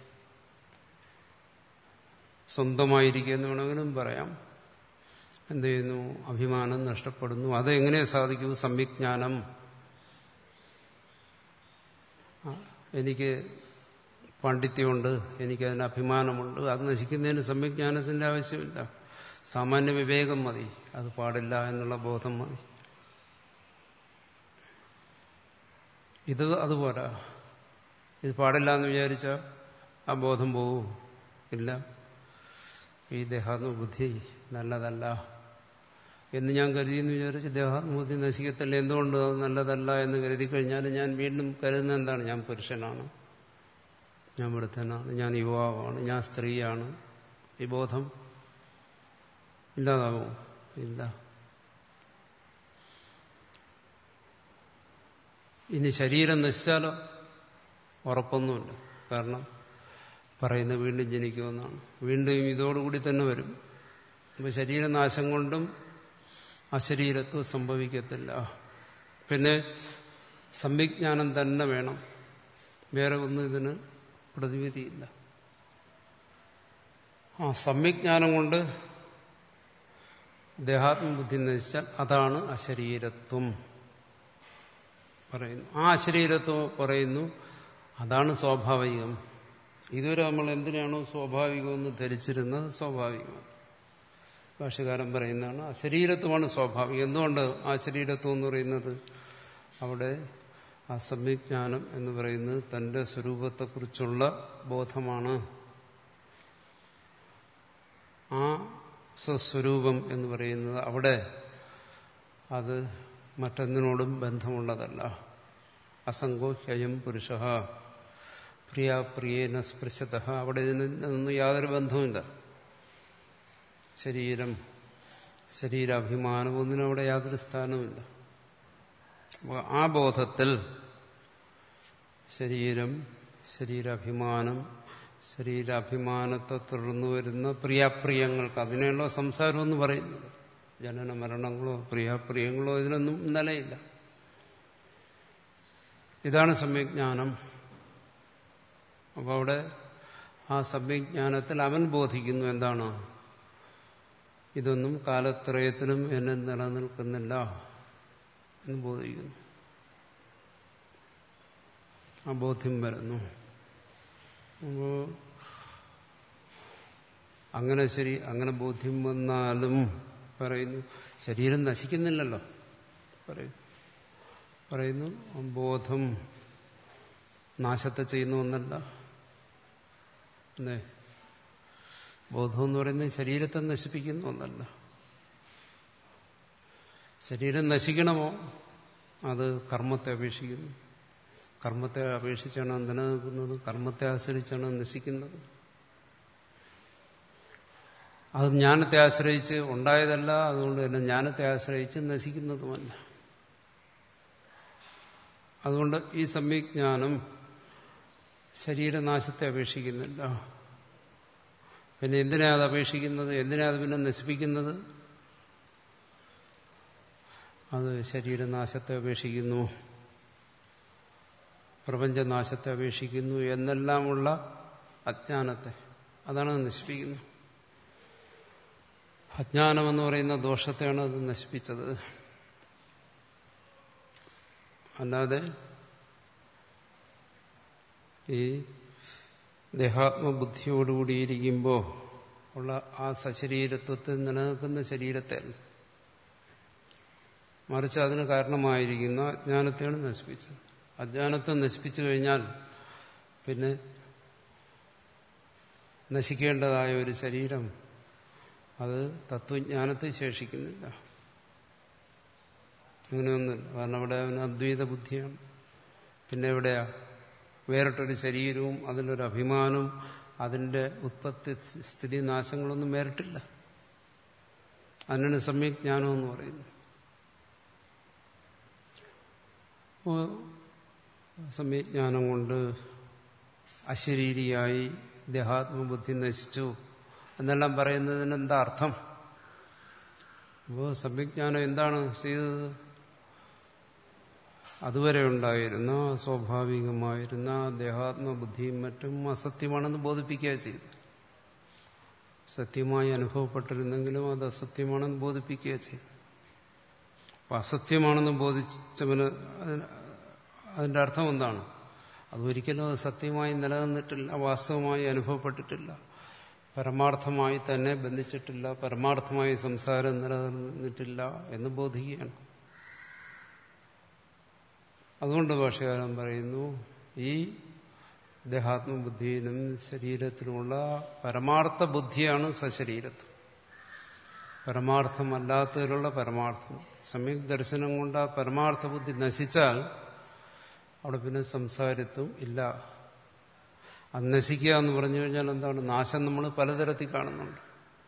സ്വന്തമായിരിക്കുക എന്ന് വേണമെങ്കിലും പറയാം. എന്ത് ചെയ്യുന്നു? അഭിമാനം നഷ്ടപ്പെടുന്നു. അതെങ്ങനെ സാധിക്കൂ? സമ്യജ്ഞാനം. എനിക്ക് പാണ്ഡിത്യമുണ്ട്, എനിക്കതിന് അഭിമാനമുണ്ട്, അത് നശിക്കുന്നതിന് സമ്യജ്ഞാനത്തിന്റെ ആവശ്യമില്ല. സാമാന്യ വിവേകം മതി, അത് പാടില്ല എന്നുള്ള ബോധം മതി. ഇത് അതുപോരാ. ഇത് പാടില്ല എന്ന് വിചാരിച്ച ആ ബോധം പോവും ഇല്ല. ഈ ദേഹാത്മബുദ്ധി നല്ലതല്ല എന്ന് ഞാൻ കരുതിയെന്ന് വിചാരിച്ച് ദേഹാത്മബുദ്ധി നശിക്കത്തില്ല. എന്തുകൊണ്ട് അത് നല്ലതല്ല എന്ന് കരുതി കഴിഞ്ഞാൽ ഞാൻ വീണ്ടും കരുതുന്നത് എന്താണ്? ഞാൻ പുരുഷനാണ്, ഞാൻ വൃദ്ധനാണ്, ഞാൻ യുവാവാണ്, ഞാൻ സ്ത്രീയാണ്. ഈ ബോധം ഇല്ലാതാകുമോ? ഇല്ല. ഇനി ശരീരം നശിച്ചാലോ? ഉറപ്പൊന്നുമില്ല. കാരണം പറയുന്നത് വീണ്ടും ജനിക്കുമെന്നാണ്. വീണ്ടും ഇതോടുകൂടി തന്നെ വരും. അപ്പോൾ ശരീരനാശം കൊണ്ടും അശരീരത്വം സംഭവിക്കത്തില്ല. പിന്നെ സംവിജ്ഞാനം തന്നെ വേണം, വേറെ ഒന്നും ഇതിന് പ്രതിവിധിയില്ല. ആ സംവിജ്ഞാനം കൊണ്ട് ദേഹാത്മബുദ്ധി നശിച്ചാൽ അതാണ് അശരീരത്വം പറയുന്നു. ആ അശരീരത്വം പറയുന്നു അതാണ് സ്വാഭാവികം. ഇതുവരെ നമ്മൾ എന്തിനാണോ സ്വാഭാവികമെന്ന് ധരിച്ചിരുന്നത് സ്വാഭാവികമാണ്. ഭാഷ്യകാരൻ പറയുന്നതാണ് അശരീരത്വമാണ് സ്വാഭാവികം. എന്തുകൊണ്ട് ആ ശരീരത്വം എന്ന് പറയുന്നത്? അവിടെ ആ സംവിജ്ഞാനം എന്ന് പറയുന്നത് തന്റെ സ്വരൂപത്തെക്കുറിച്ചുള്ള ബോധമാണ്. ആ സ്വസ്വരൂപം എന്ന് പറയുന്നത് അവിടെ അത് മറ്റൊന്നിനോടും ബന്ധമുള്ളതല്ല. അസംഗോ ഹ്യയം പുരുഷ പ്രിയാപ്രിയേന സ്പൃശത. അവിടെ ഇതിനൊന്നും യാതൊരു ബന്ധവുമില്ല. ശരീരം, ശരീരാഭിമാനം, ഒന്നിനും അവിടെ യാതൊരു സ്ഥാനവുമില്ല. അപ്പോൾ ആ ബോധത്തിൽ ശരീരം, ശരീരാഭിമാനം, ശരീരാഭിമാനത്തെ തുടർന്നു വരുന്ന പ്രിയാപ്രിയങ്ങൾക്ക് അതിനെയുള്ള സംസാരമെന്ന് പറയുന്നത്. ജനന മരണങ്ങളോ പ്രിയാപ്രിയങ്ങളോ ഇതിനൊന്നും നിലയില്ല. ഇതാണ് സംവിജ്ഞാനം. അപ്പോൾ അവിടെ ആ സംവിജ്ഞാനത്തിൽ അവൻ ബോധിക്കുന്നു എന്താണ്? ഇതൊന്നും കാലത്രയത്തിനും എന്നെ നിലനിൽക്കുന്നില്ല എന്ന് ബോധിക്കുന്നു. ആ ബോധ്യം വരുന്നു. അപ്പോൾ അങ്ങനെ ശരി, അങ്ങനെ ബോധ്യം വന്നാലും പറയുന്നു ശരീരം നശിക്കുന്നില്ലല്ലോ. പറയുന്നു പറയുന്നു ബോധം നാശത്തെ ചെയ്യുന്ന ഒന്നല്ല. അല്ലേ? ബോധം എന്ന് പറയുന്നത് ശരീരത്തെ നശിപ്പിക്കുന്ന ഒന്നല്ല. ശരീരം നശിക്കണമോ? അത് കർമ്മത്തെ അപേക്ഷിക്കുന്നു. കർമ്മത്തെ അപേക്ഷിച്ചാണ് നിലനിൽക്കുന്നത്, കർമ്മത്തെ ആശ്രയിച്ചാണ് നശിക്കുന്നത്. അത് ജ്ഞാനത്തെ ആശ്രയിച്ച് ഉണ്ടായതല്ല, അതുകൊണ്ട് തന്നെ ജ്ഞാനത്തെ ആശ്രയിച്ച് നശിക്കുന്നതുമല്ല. അതുകൊണ്ട് ഈ സംവിജ്ഞാനം ശരീരനാശത്തെ അപേക്ഷിക്കുന്നില്ല. പിന്നെ എന്തിനാ അത് അപേക്ഷിക്കുന്നത്? എന്തിനാ അത് പിന്നെ നശിപ്പിക്കുന്നത്? അത് ശരീരനാശത്തെ അപേക്ഷിക്കുന്നു, പ്രപഞ്ചനാശത്തെ അപേക്ഷിക്കുന്നു എന്നെല്ലാമുള്ള അജ്ഞാനത്തെ, അതാണ് അത് നശിപ്പിക്കുന്നത്. അജ്ഞാനമെന്ന് പറയുന്ന ദോഷത്തെയാണ് അത് നശിപ്പിച്ചത്. അല്ലാതെ ഈ ദേഹാത്മബുദ്ധിയോടുകൂടിയിരിക്കുമ്പോൾ ഉള്ള ആ സശരീരത്വത്തിൽ നിലനിൽക്കുന്ന ശരീരത്തെ, മറിച്ച് അതിന് കാരണമായിരിക്കുന്ന അജ്ഞാനത്തെയാണ് നശിപ്പിച്ചത്. അജ്ഞാനത്തെ നശിപ്പിച്ചു കഴിഞ്ഞാൽ പിന്നെ നശിക്കേണ്ടതായ ഒരു ശരീരം അത് തത്വജ്ഞാനത്തെ ശേഷിക്കുന്നില്ല. അങ്ങനെയൊന്നുമില്ല. കാരണം അവിടെ അവന് അദ്വൈത ബുദ്ധിയാണ്. പിന്നെ എവിടെയാ വേറിട്ടൊരു ശരീരവും അതിലൊരു അഭിമാനവും അതിൻ്റെ ഉത്പത്തി സ്ഥിതി നാശങ്ങളൊന്നും വേറിട്ടില്ല. അതിനാണ് സമ്യജ്ഞാനം എന്ന് പറയുന്നത്. സമ്യജ്ഞാനം കൊണ്ട് അശരീരിയായി ദേഹാത്മബുദ്ധി നശിച്ചു എന്നെല്ലാം പറയുന്നതിന് എന്താ അർത്ഥം? അപ്പോൾ സമ്യജ്ഞാനം എന്താണ് ചെയ്തത്? അതുവരെ ഉണ്ടായിരുന്ന സ്വാഭാവികമായിരുന്ന ദേഹാത്മബുദ്ധിയും മറ്റും അസത്യമാണെന്ന് ബോധിപ്പിക്കുക ചെയ്തു. സത്യമായി അനുഭവപ്പെട്ടിരുന്നെങ്കിലും അത് അസത്യമാണെന്ന് ബോധിപ്പിക്കുക ചെയ്തു. അപ്പം അസത്യമാണെന്ന് ബോധിച്ചവന് അതിൻ്റെ അർത്ഥം എന്താണ്? അതൊരിക്കലും അത് സത്യമായി നിലനിന്നിട്ടില്ല, വാസ്തവമായി അനുഭവപ്പെട്ടിട്ടില്ല, പരമാർത്ഥമായി തന്നെ ബന്ധിച്ചിട്ടില്ല, പരമാർത്ഥമായി സംസാരം നിലനിന്നിട്ടില്ല എന്ന് ബോധിക്കുകയാണ്. അതുകൊണ്ട് ഭാഷ്യകാരൻ പറയുന്നു ഈ ദേഹാത്മബുദ്ധിയിലും ശരീരത്തിനുമുള്ള പരമാർത്ഥ ബുദ്ധിയാണ് സശരീരത്വം. പരമാർത്ഥമല്ലാത്തതിലുള്ള പരമാർത്ഥം. സമ്യക് ദർശനം കൊണ്ട് ആ പരമാർത്ഥ ബുദ്ധി നശിച്ചാൽ അവിടെ പിന്നെ സംസാരിത്വം ഇല്ല. അത് നശിക്കുക എന്ന് പറഞ്ഞു കഴിഞ്ഞാൽ എന്താണ്? നാശം നമ്മൾ പലതരത്തിൽ കാണുന്നുണ്ട്.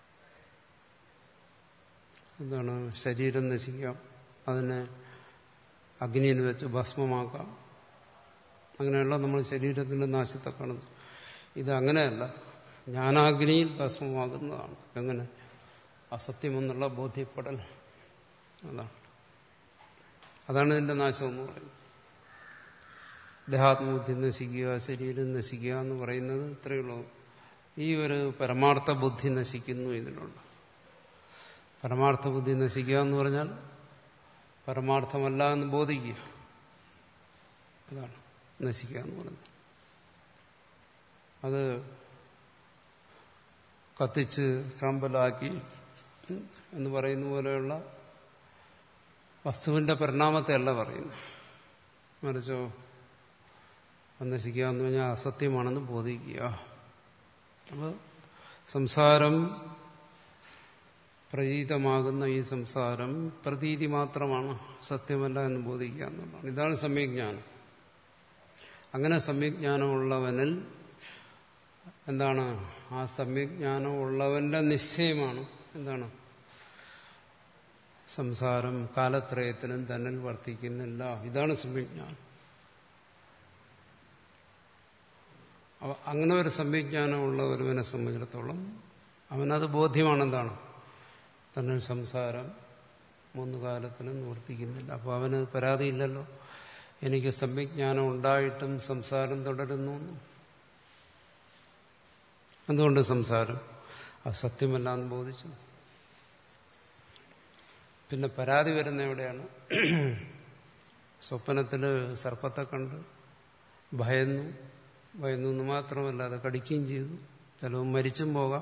എന്താണ്? ശരീരം നശിക്കാം, അതിനെ അഗ്നിയിൽ വെച്ച് ഭസ്മമാക്കാം. അങ്ങനെയുള്ള നമ്മൾ ശരീരത്തിന്റെ നാശത്തെ കാണുന്നു. ഇത് അങ്ങനെയല്ല, ജ്ഞാനാഗ്നിയിൽ ഭസ്മമാകുന്നതാണ്. എങ്ങനെ? അസത്യമെന്നുള്ള ബോധ്യപ്പെടൽ. അതാണ് അതാണ് ഇതിന്റെ നാശം എന്ന് പറയുന്നത്. ദേഹാത്മബുദ്ധി നശിക്കുക, ശരീരം നശിക്കുക എന്ന് പറയുന്നത് ഇത്രയേ ഉള്ളൂ. ഈ ഒരു പരമാർത്ഥ ബുദ്ധി നശിക്കുന്നു ഇതിലുള്ള. പരമാർത്ഥ ബുദ്ധി നശിക്കുക എന്ന് പറഞ്ഞാൽ പരമാർത്ഥമല്ല എന്ന് ബോധിക്കുക. അതാണ് നശിക്കുക എന്ന് പറയുന്നത്. അത് കത്തിച്ച് ചാമ്പലാക്കി എന്ന് പറയുന്ന പോലെയുള്ള വസ്തുവിന്റെ പരിണാമത്തെ അല്ല പറയുന്നു. മറിച്ചോ നശിക്കുക എന്ന് പറഞ്ഞാൽ അസത്യമാണെന്ന് ബോധിക്കുക. അപ്പോൾ സംസാരം, പ്രതീതമാകുന്ന ഈ സംസാരം പ്രതീതി മാത്രമാണ്, സത്യമല്ല എന്ന് ബോധിക്കുക എന്നുള്ളതാണ്. ഇതാണ് സമ്യജ്ഞാനം. അങ്ങനെ സമ്യജ്ഞാനമുള്ളവനിൽ എന്താണ്? ആ സമ്യജ്ഞാനം ഉള്ളവന്റെ നിശ്ചയമാണ് എന്താണ്? സംസാരം കാലത്രയത്തിനും തന്നിൽ വർത്തിക്കുന്നില്ല. ഇതാണ് സമ്യജ്ഞാനം. അങ്ങനെ ഒരു സമ്യജ്ഞാനമുള്ള ഒരുവനെ സംബന്ധിച്ചിടത്തോളം അവനത് ബോധ്യമാണെന്താണ്? തന്നിൽ സംസാരം മൂന്ന് കാലത്തിനും നിവർത്തിക്കുന്നില്ല. അപ്പോൾ അവന് പരാതിയില്ലല്ലോ, എനിക്ക് സമ്യജ്ഞാനം ഉണ്ടായിട്ടും സംസാരം തുടരുന്നു. എന്തുകൊണ്ട് സംസാരം അസത്യമല്ല എന്ന് ബോധിച്ചു. പിന്നെ പരാതി വരുന്ന എവിടെയാണ്? സ്വപ്നത്തില് സർപ്പത്തെ കണ്ട് ഭയന്നു. ഭയന്നു എന്ന് മാത്രമല്ല, അത് കടിക്കുകയും ചെയ്തു. ചിലവും മരിച്ചും പോകാം.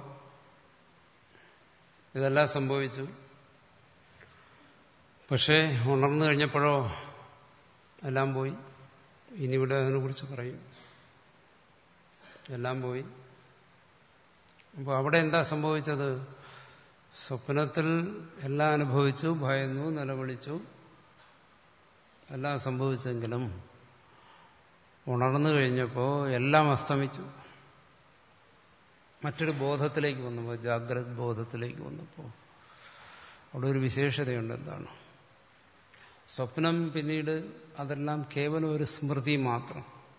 ഇതെല്ലാം സംഭവിച്ചു. പക്ഷേ ഉണർന്നു കഴിഞ്ഞപ്പോഴോ എല്ലാം പോയി. ഇനിയിവിടെ അതിനെക്കുറിച്ച് പറയും. എല്ലാം പോയി. അപ്പോൾ അവിടെ എന്താ സംഭവിച്ചത്? സ്വപ്നത്തിൽ എല്ലാം അനുഭവിച്ചു, ഭയന്നു, നിലവിളിച്ചു, എല്ലാം സംഭവിച്ചെങ്കിലും ഉണർന്നു കഴിഞ്ഞപ്പോൾ എല്ലാം അസ്തമിച്ചു. മറ്റൊരു ബോധത്തിലേക്ക് വന്നപ്പോൾ, ജാഗ്രത് ബോധത്തിലേക്ക് വന്നപ്പോൾ അവിടെ ഒരു വിശേഷതയുണ്ട്. എന്താണ്? സ്വപ്നം പിന്നീട് അതെല്ലാം കേവലം ഒരു സ്മൃതി മാത്രം.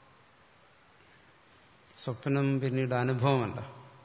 സ്വപ്നം പിന്നീട് അനുഭവമല്ല.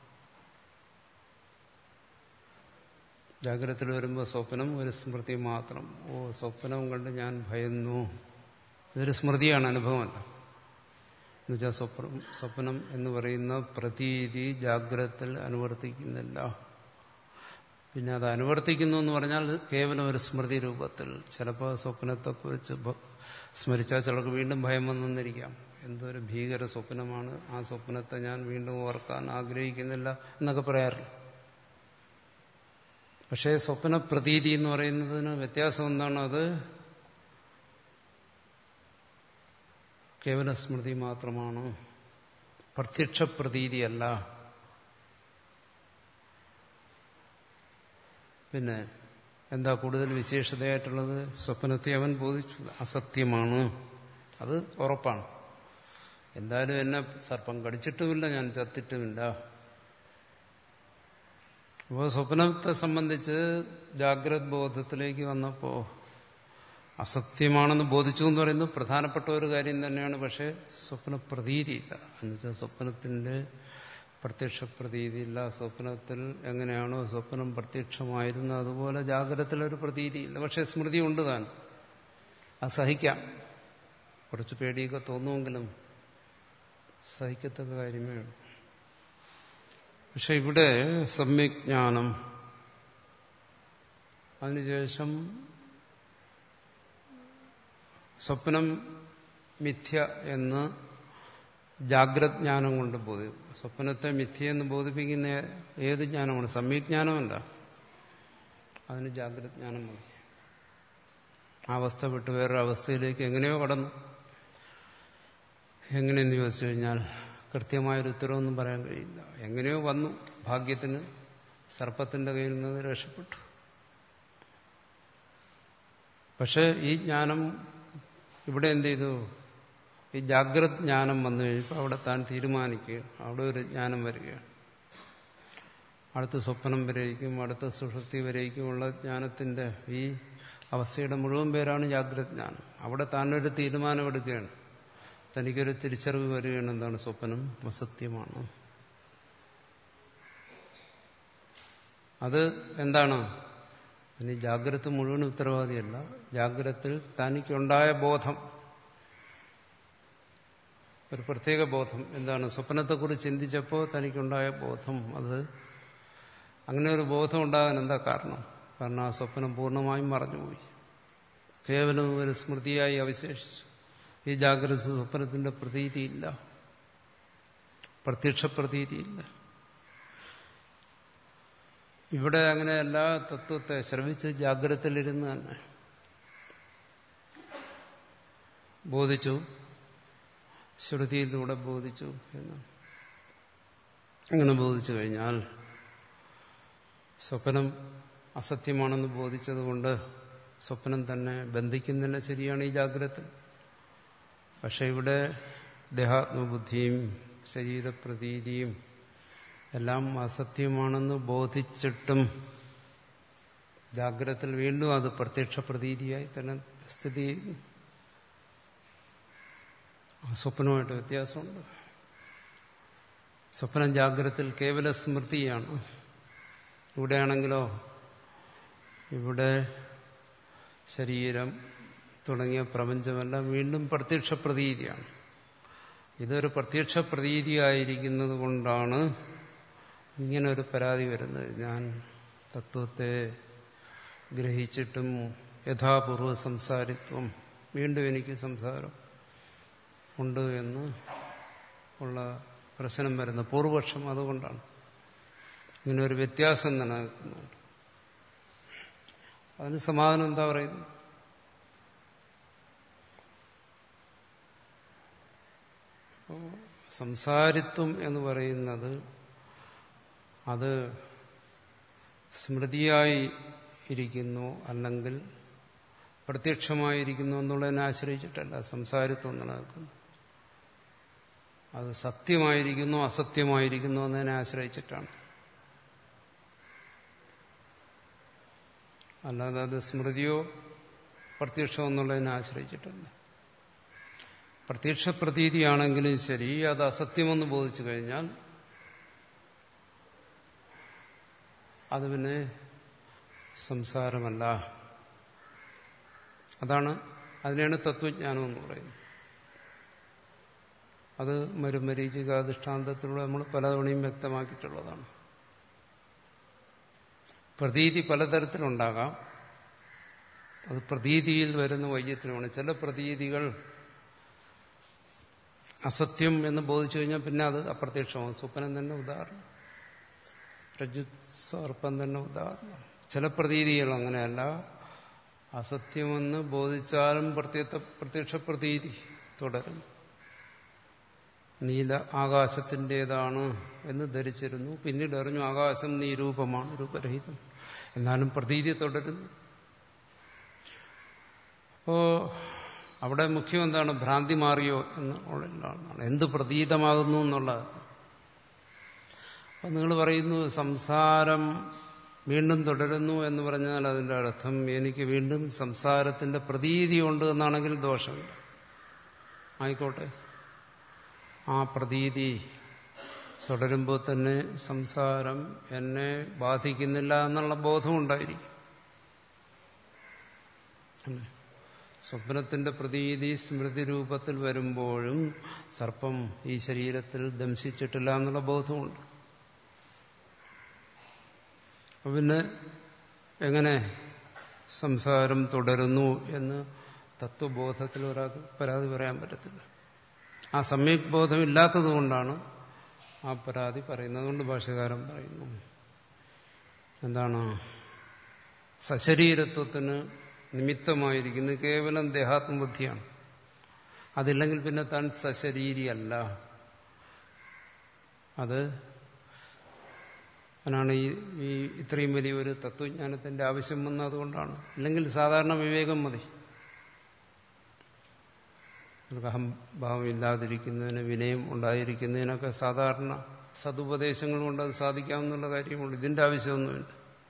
ജാഗ്രതത്തിൽ വരുമ്പോൾ സ്വപ്നം ഒരു സ്മൃതി മാത്രം. ഓ, സ്വപ്നം കണ്ട് ഞാൻ ഭയന്നു. ഇതൊരു സ്മൃതിയാണ്, അനുഭവമല്ല. എന്നുവെച്ചാൽ സ്വപ്നം സ്വപ്നം എന്ന് പറയുന്ന പ്രതീതി ജാഗ്രതത്തിൽ അനുവർത്തിക്കുന്നില്ല. പിന്നെ അത് അനുവർത്തിക്കുന്നു എന്ന് പറഞ്ഞാൽ കേവലം ഒരു സ്മൃതി രൂപത്തിൽ. ചിലപ്പോൾ സ്വപ്നത്തെക്കുറിച്ച് സ്മരിച്ചാൽ ചിലർക്ക് വീണ്ടും ഭയം വന്നെന്നിരിക്കാം. എന്തൊരു ഭീകര സ്വപ്നമാണ്, ആ സ്വപ്നത്തെ ഞാൻ വീണ്ടും ഓർക്കാൻ ആഗ്രഹിക്കുന്നില്ല എന്നൊക്കെ പറയാറില്ല. പക്ഷേ സ്വപ്ന പ്രതീതി എന്ന് പറയുന്നതിന് വ്യത്യാസം എന്താണ്? അത് കേവല സ്മൃതി മാത്രമാണ്, പ്രത്യക്ഷ പ്രതീതിയല്ല. പിന്നെ എന്താ കൂടുതൽ വിശേഷതയായിട്ടുള്ളത്? സ്വപ്നത്തെ അവൻ ബോധിച്ചു അസത്യമാണ്, അത് ഉറപ്പാണ്. എന്തായാലും എന്നെ സർപ്പം കടിച്ചിട്ടുമില്ല, ഞാൻ ചത്തിട്ടുമില്ല. അപ്പോൾ സ്വപ്നത്തെ സംബന്ധിച്ച് ജാഗ്രത് ബോധത്തിലേക്ക് വന്നപ്പോൾ അസത്യമാണെന്ന് ബോധിച്ചു എന്ന് പറയുന്നത് പ്രധാനപ്പെട്ട ഒരു കാര്യം തന്നെയാണ്. പക്ഷേ സ്വപ്ന പ്രതീതിയില്ല. എന്നുവെച്ചാൽ സ്വപ്നത്തിന്റെ പ്രത്യക്ഷ പ്രതീതിയില്ല. സ്വപ്നത്തിൽ എങ്ങനെയാണോ സ്വപ്നം പ്രത്യക്ഷമായിരുന്നു അതുപോലെ ജാഗ്രതത്തിലൊരു പ്രതീതിയില്ല. പക്ഷെ സ്മൃതി ഉണ്ട് താൻ. അത് സഹിക്കാം. കുറച്ച് പേടിയൊക്കെ തോന്നുമെങ്കിലും സഹിക്കത്തക്ക കാര്യമേ ഉള്ളൂ. പക്ഷെ ഇവിടെ സമ്യജ്ഞാനം, അതിനുശേഷം സ്വപ്നം മിഥ്യ എന്ന് ജാഗ്രത് ജ്ഞാനം കൊണ്ട് ബോധിക്കും. സ്വപ്നത്തെ മിഥ്യ എന്ന് ബോധിപ്പിക്കുന്ന ഏത് ജ്ഞാനമാണ്? സമ്യജ്ഞാനമല്ല, അതിന് ജാഗ്രത് ജ്ഞാനം മതി. ആ അവസ്ഥ വിട്ട് വേറൊരവസ്ഥയിലേക്ക് എങ്ങനെയോ കടന്നു. എങ്ങനെയെന്ന് ചോദിച്ചു കഴിഞ്ഞാൽ കൃത്യമായൊരു ഉത്തരവൊന്നും പറയാൻ കഴിയില്ല. എങ്ങനെയോ വന്നു, ഭാഗ്യത്തിന് സർപ്പത്തിന്റെ കയ്യിൽ നിന്ന് രക്ഷപ്പെട്ടു. പക്ഷെ ഈ ജ്ഞാനം ഇവിടെ എന്ത് ചെയ്തു? ഈ ജാഗ്രത് ജ്ഞാനം വന്നു കഴിഞ്ഞപ്പോൾ അവിടെ താൻ തീരുമാനിക്കുക, അവിടെ ഒരു ജ്ഞാനം വരികയാണ്. അടുത്ത സ്വപ്നം വരേക്കും അടുത്ത സുഷുപ്തി വരേക്കുമുള്ള ജ്ഞാനത്തിന്റെ ഈ അവസ്ഥയുടെ മുഴുവൻ പേരാണ് ജാഗ്രത് ജ്ഞാനം. അവിടെ താനൊരു തീരുമാനമെടുക്കുകയാണ്, തനിക്കൊരു തിരിച്ചറിവ് വരികയാണ്. എന്താണ്? സ്വപ്നം അസത്യമാണ്. അത് എന്താണ്? ഇനി ജാഗ്രത മുഴുവൻ ഉത്തരവാദിയല്ല. ജാഗ്രതയിൽ തനിക്കുണ്ടായ ബോധം, ഒരു പ്രത്യേക ബോധം എന്താണ്? സ്വപ്നത്തെക്കുറിച്ച് ചിന്തിച്ചപ്പോൾ തനിക്കുണ്ടായ ബോധം, അത് അങ്ങനെ ഒരു ബോധം ഉണ്ടാകാൻ എന്താ കാരണം? കാരണം ആ സ്വപ്നം പൂർണ്ണമായും മറഞ്ഞുപോയി, കേവലം ഒരു സ്മൃതിയായി അവശേഷിച്ചു. ഈ ജാഗ്രത സ്വപ്നത്തിന്റെ പ്രതീതിയില്ല, പ്രത്യക്ഷ പ്രതീതിയില്ല. ഇവിടെ അങ്ങനെ എല്ലാ തത്വത്തെ ശ്രവിച്ച് ജാഗ്രതയിലിരുന്ന് തന്നെ ബോധിച്ചു, ശ്രുതിയിലൂടെ ബോധിച്ചു എന്ന്. അങ്ങനെ ബോധിച്ചു കഴിഞ്ഞാൽ സ്വപ്നം അസത്യമാണെന്ന് ബോധിച്ചതുകൊണ്ട് സ്വപ്നം തന്നെ ബന്ധിക്കുന്നില്ല, ശരിയാണ് ഈ ജാഗ്രത. പക്ഷെ ഇവിടെ ദേഹാത്മബുദ്ധിയും ശരീരപ്രതീതിയും എല്ലാം അസത്യമാണെന്ന് ബോധിച്ചിട്ടും ജാഗ്രതയിൽ വീണ്ടും അത് പ്രത്യക്ഷ പ്രതീതിയായി തന്നെ സ്ഥിതി ചെയ്യുന്നു. സ്വപ്നവുമായിട്ട് വ്യത്യാസമുണ്ട്. സ്വപ്നം ജാഗ്രതയിൽ കേവല സ്മൃതിയാണ്. ഇവിടെയാണെങ്കിലോ ഇവിടെ ശരീരം തുടങ്ങിയ പ്രപഞ്ചമെല്ലാം വീണ്ടും പ്രത്യക്ഷ പ്രതീതിയാണ്. ഇതൊരു പ്രത്യക്ഷ പ്രതീതിയായിരിക്കുന്നത് കൊണ്ടാണ് ഇങ്ങനെ ഒരു പരാതി വരുന്നത്. ഞാൻ തത്വത്തെ ഗ്രഹിച്ചിട്ടും യഥാപൂർവ സംസാരിത്വം, വീണ്ടും എനിക്ക് സംസാരം ഉണ്ട് എന്ന് ഉള്ള പ്രശ്നം വരുന്ന പൂർവപക്ഷം അതുകൊണ്ടാണ്. ഇങ്ങനെ ഒരു വ്യത്യാസം നിലനിൽക്കുന്നുണ്ട്. അതിന് സമാധാനം എന്താ പറയുന്നത്? സംസാരിത്വം എന്ന് പറയുന്നത് അത് സ്മൃതിയായി ഇരിക്കുന്നു അല്ലെങ്കിൽ പ്രത്യക്ഷമായിരിക്കുന്നു എന്നുള്ളതിനെ ആശ്രയിച്ചിട്ടല്ല സംസാരിത്വം നിലനിൽക്കുന്നു. അത് സത്യമായിരിക്കുന്നു അസത്യമായിരിക്കുന്നു എന്നതിനെ ആശ്രയിച്ചിട്ടാണ്. അല്ലാതെ അത് സ്മൃതിയോ പ്രത്യക്ഷമോ എന്നുള്ളതിനെ ആശ്രയിച്ചിട്ടല്ല. പ്രത്യക്ഷ പ്രതീതിയാണെങ്കിലും ശരി, അത് അസത്യമെന്ന് ബോധിച്ചു കഴിഞ്ഞാൽ അത് പിന്നെ സംസാരമല്ല. അതാണ്, അതിനെയാണ് തത്വജ്ഞാനം എന്ന് പറയുന്നത്. അത് മരുമരീചിക ദൃഷ്ടാന്തത്തിലൂടെ നമ്മൾ പലതവണയും വ്യക്തമാക്കിയിട്ടുള്ളതാണ്. പ്രതീതി പലതരത്തിലുണ്ടാകാം. അത് പ്രതീതിയിൽ വരുന്ന വൈചിത്ര്യമാണ്. ചില പ്രതീതികൾ അസത്യം എന്ന് ബോധിച്ചു കഴിഞ്ഞാൽ പിന്നെ അത് അപ്രത്യക്ഷമാകും. സ്വപ്നം തന്നെ ഉദാഹരണം, രജ്ജു സർപ്പം തന്നെ ഉദാഹരണം. ചില പ്രതീതികൾ അങ്ങനെയല്ല, അസത്യമെന്ന് ബോധിച്ചാലും പ്രത്യക്ഷ പ്രത്യക്ഷ പ്രതീതി തുടരും. നീല ആകാശത്തിൻ്റെതാണ് എന്ന് ധരിച്ചിരുന്നു, പിന്നീട് അറിഞ്ഞു ആകാശം നീരൂപമാണ്, രൂപരഹിതം, എന്നാലും പ്രതീതി തുടരുന്നു. അപ്പോ അവിടെ മുഖ്യം എന്താണ്? ഭ്രാന്തി മാറിയോ എന്നുള്ളതാണ്. എന്ത് പ്രതീതമാകുന്നു എന്നുള്ളത്. അപ്പം നിങ്ങൾ പറയുന്നു സംസാരം വീണ്ടും തുടരുന്നു എന്ന് പറഞ്ഞാൽ അതിൻ്റെ അർത്ഥം എനിക്ക് വീണ്ടും സംസാരത്തിന്റെ പ്രതീതി ഉണ്ട് എന്നാണെങ്കിൽ ദോഷമില്ല. ആയിക്കോട്ടെ, ആ പ്രതീതി തുടരുമ്പോൾ തന്നെ സംസാരം എന്നെ ബാധിക്കുന്നില്ല എന്നുള്ള ബോധം ഉണ്ടായിരിക്കും. സ്വപ്നത്തിന്റെ പ്രതീതി സ്മൃതി രൂപത്തിൽ വരുമ്പോഴും സർപ്പം ഈ ശരീരത്തിൽ ദംശിച്ചിട്ടില്ല എന്നുള്ള ബോധമുണ്ട്. പിന്നെ എങ്ങനെ സംസാരം തുടരുന്നു എന്ന് തത്വബോധത്തിൽ ഒരാൾക്ക് പരാതി പറയാൻ പറ്റത്തില്ല. ആ സമ്യക് ബോധം ഇല്ലാത്തത് കൊണ്ടാണ് ആ പരാതി പറയുന്നത്. അതുകൊണ്ട് ഭാഷ്യകാരൻ പറയുന്നു എന്താണ്? സശരീരത്വത്തിന് നിമിത്തമായിരിക്കുന്നത് കേവലം ദേഹാത്മബുദ്ധിയാണ്. അതില്ലെങ്കിൽ പിന്നെ താൻ സശരീരിയല്ല. അത് അതിനാണ് ഈ ഈ ഇത്രയും വലിയൊരു തത്വജ്ഞാനത്തിന്റെ ആവശ്യം വന്നത്. അതുകൊണ്ടാണ്. ഇല്ലെങ്കിൽ സാധാരണ വിവേകം മതി. അഹംഭാവം ഇല്ലാതിരിക്കുന്നതിന്, വിനയം ഉണ്ടായിരിക്കുന്നതിനൊക്കെ സാധാരണ സതുപദേശങ്ങൾ കൊണ്ട് അത് സാധിക്കാമെന്നുള്ള കാര്യമുള്ളൂ. ഇതിന്റെ ആവശ്യമൊന്നുമില്ല.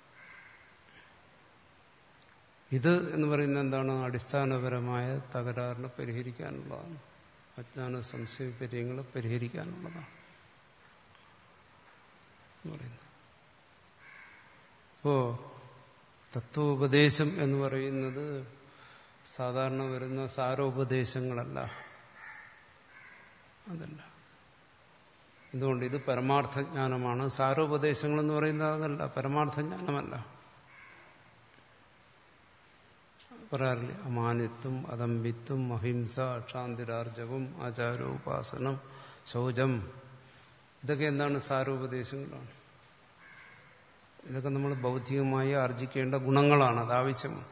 ഇത് എന്ന് പറയുന്നത് എന്താണ്? അടിസ്ഥാനപരമായ തകരാറിനെ പരിഹരിക്കാനുള്ളതാണ്. അജ്ഞാന സംശയപര്യങ്ങളെ പരിഹരിക്കാനുള്ളതാണ് എന്ന് പറയുന്നത്. അപ്പോ തത്വോപദേശം എന്ന് പറയുന്നത് സാധാരണ വരുന്ന സാരോപദേശങ്ങളല്ല, അതല്ല. എന്തുകൊണ്ട്? ഇത് പരമാർത്ഥജ്ഞാനമാണ്. സാരോപദേശങ്ങളെന്ന് പറയുന്നത് അതല്ല, പരമാർത്ഥജ്ഞാനമല്ല. പറയാറില്ലേ, അമാനിത്വം, അദംഭിത്വം, അഹിംസ, ക്ഷാന്തിരാർജവം, ആചാരോപാസനം, ശൗചം, ഇതൊക്കെ എന്താണ്? സാരോപദേശങ്ങളാണ്. ഇതൊക്കെ നമ്മൾ ബൗദ്ധികമായി ആർജിക്കേണ്ട ഗുണങ്ങളാണ്, അത് ആവശ്യമാണ്.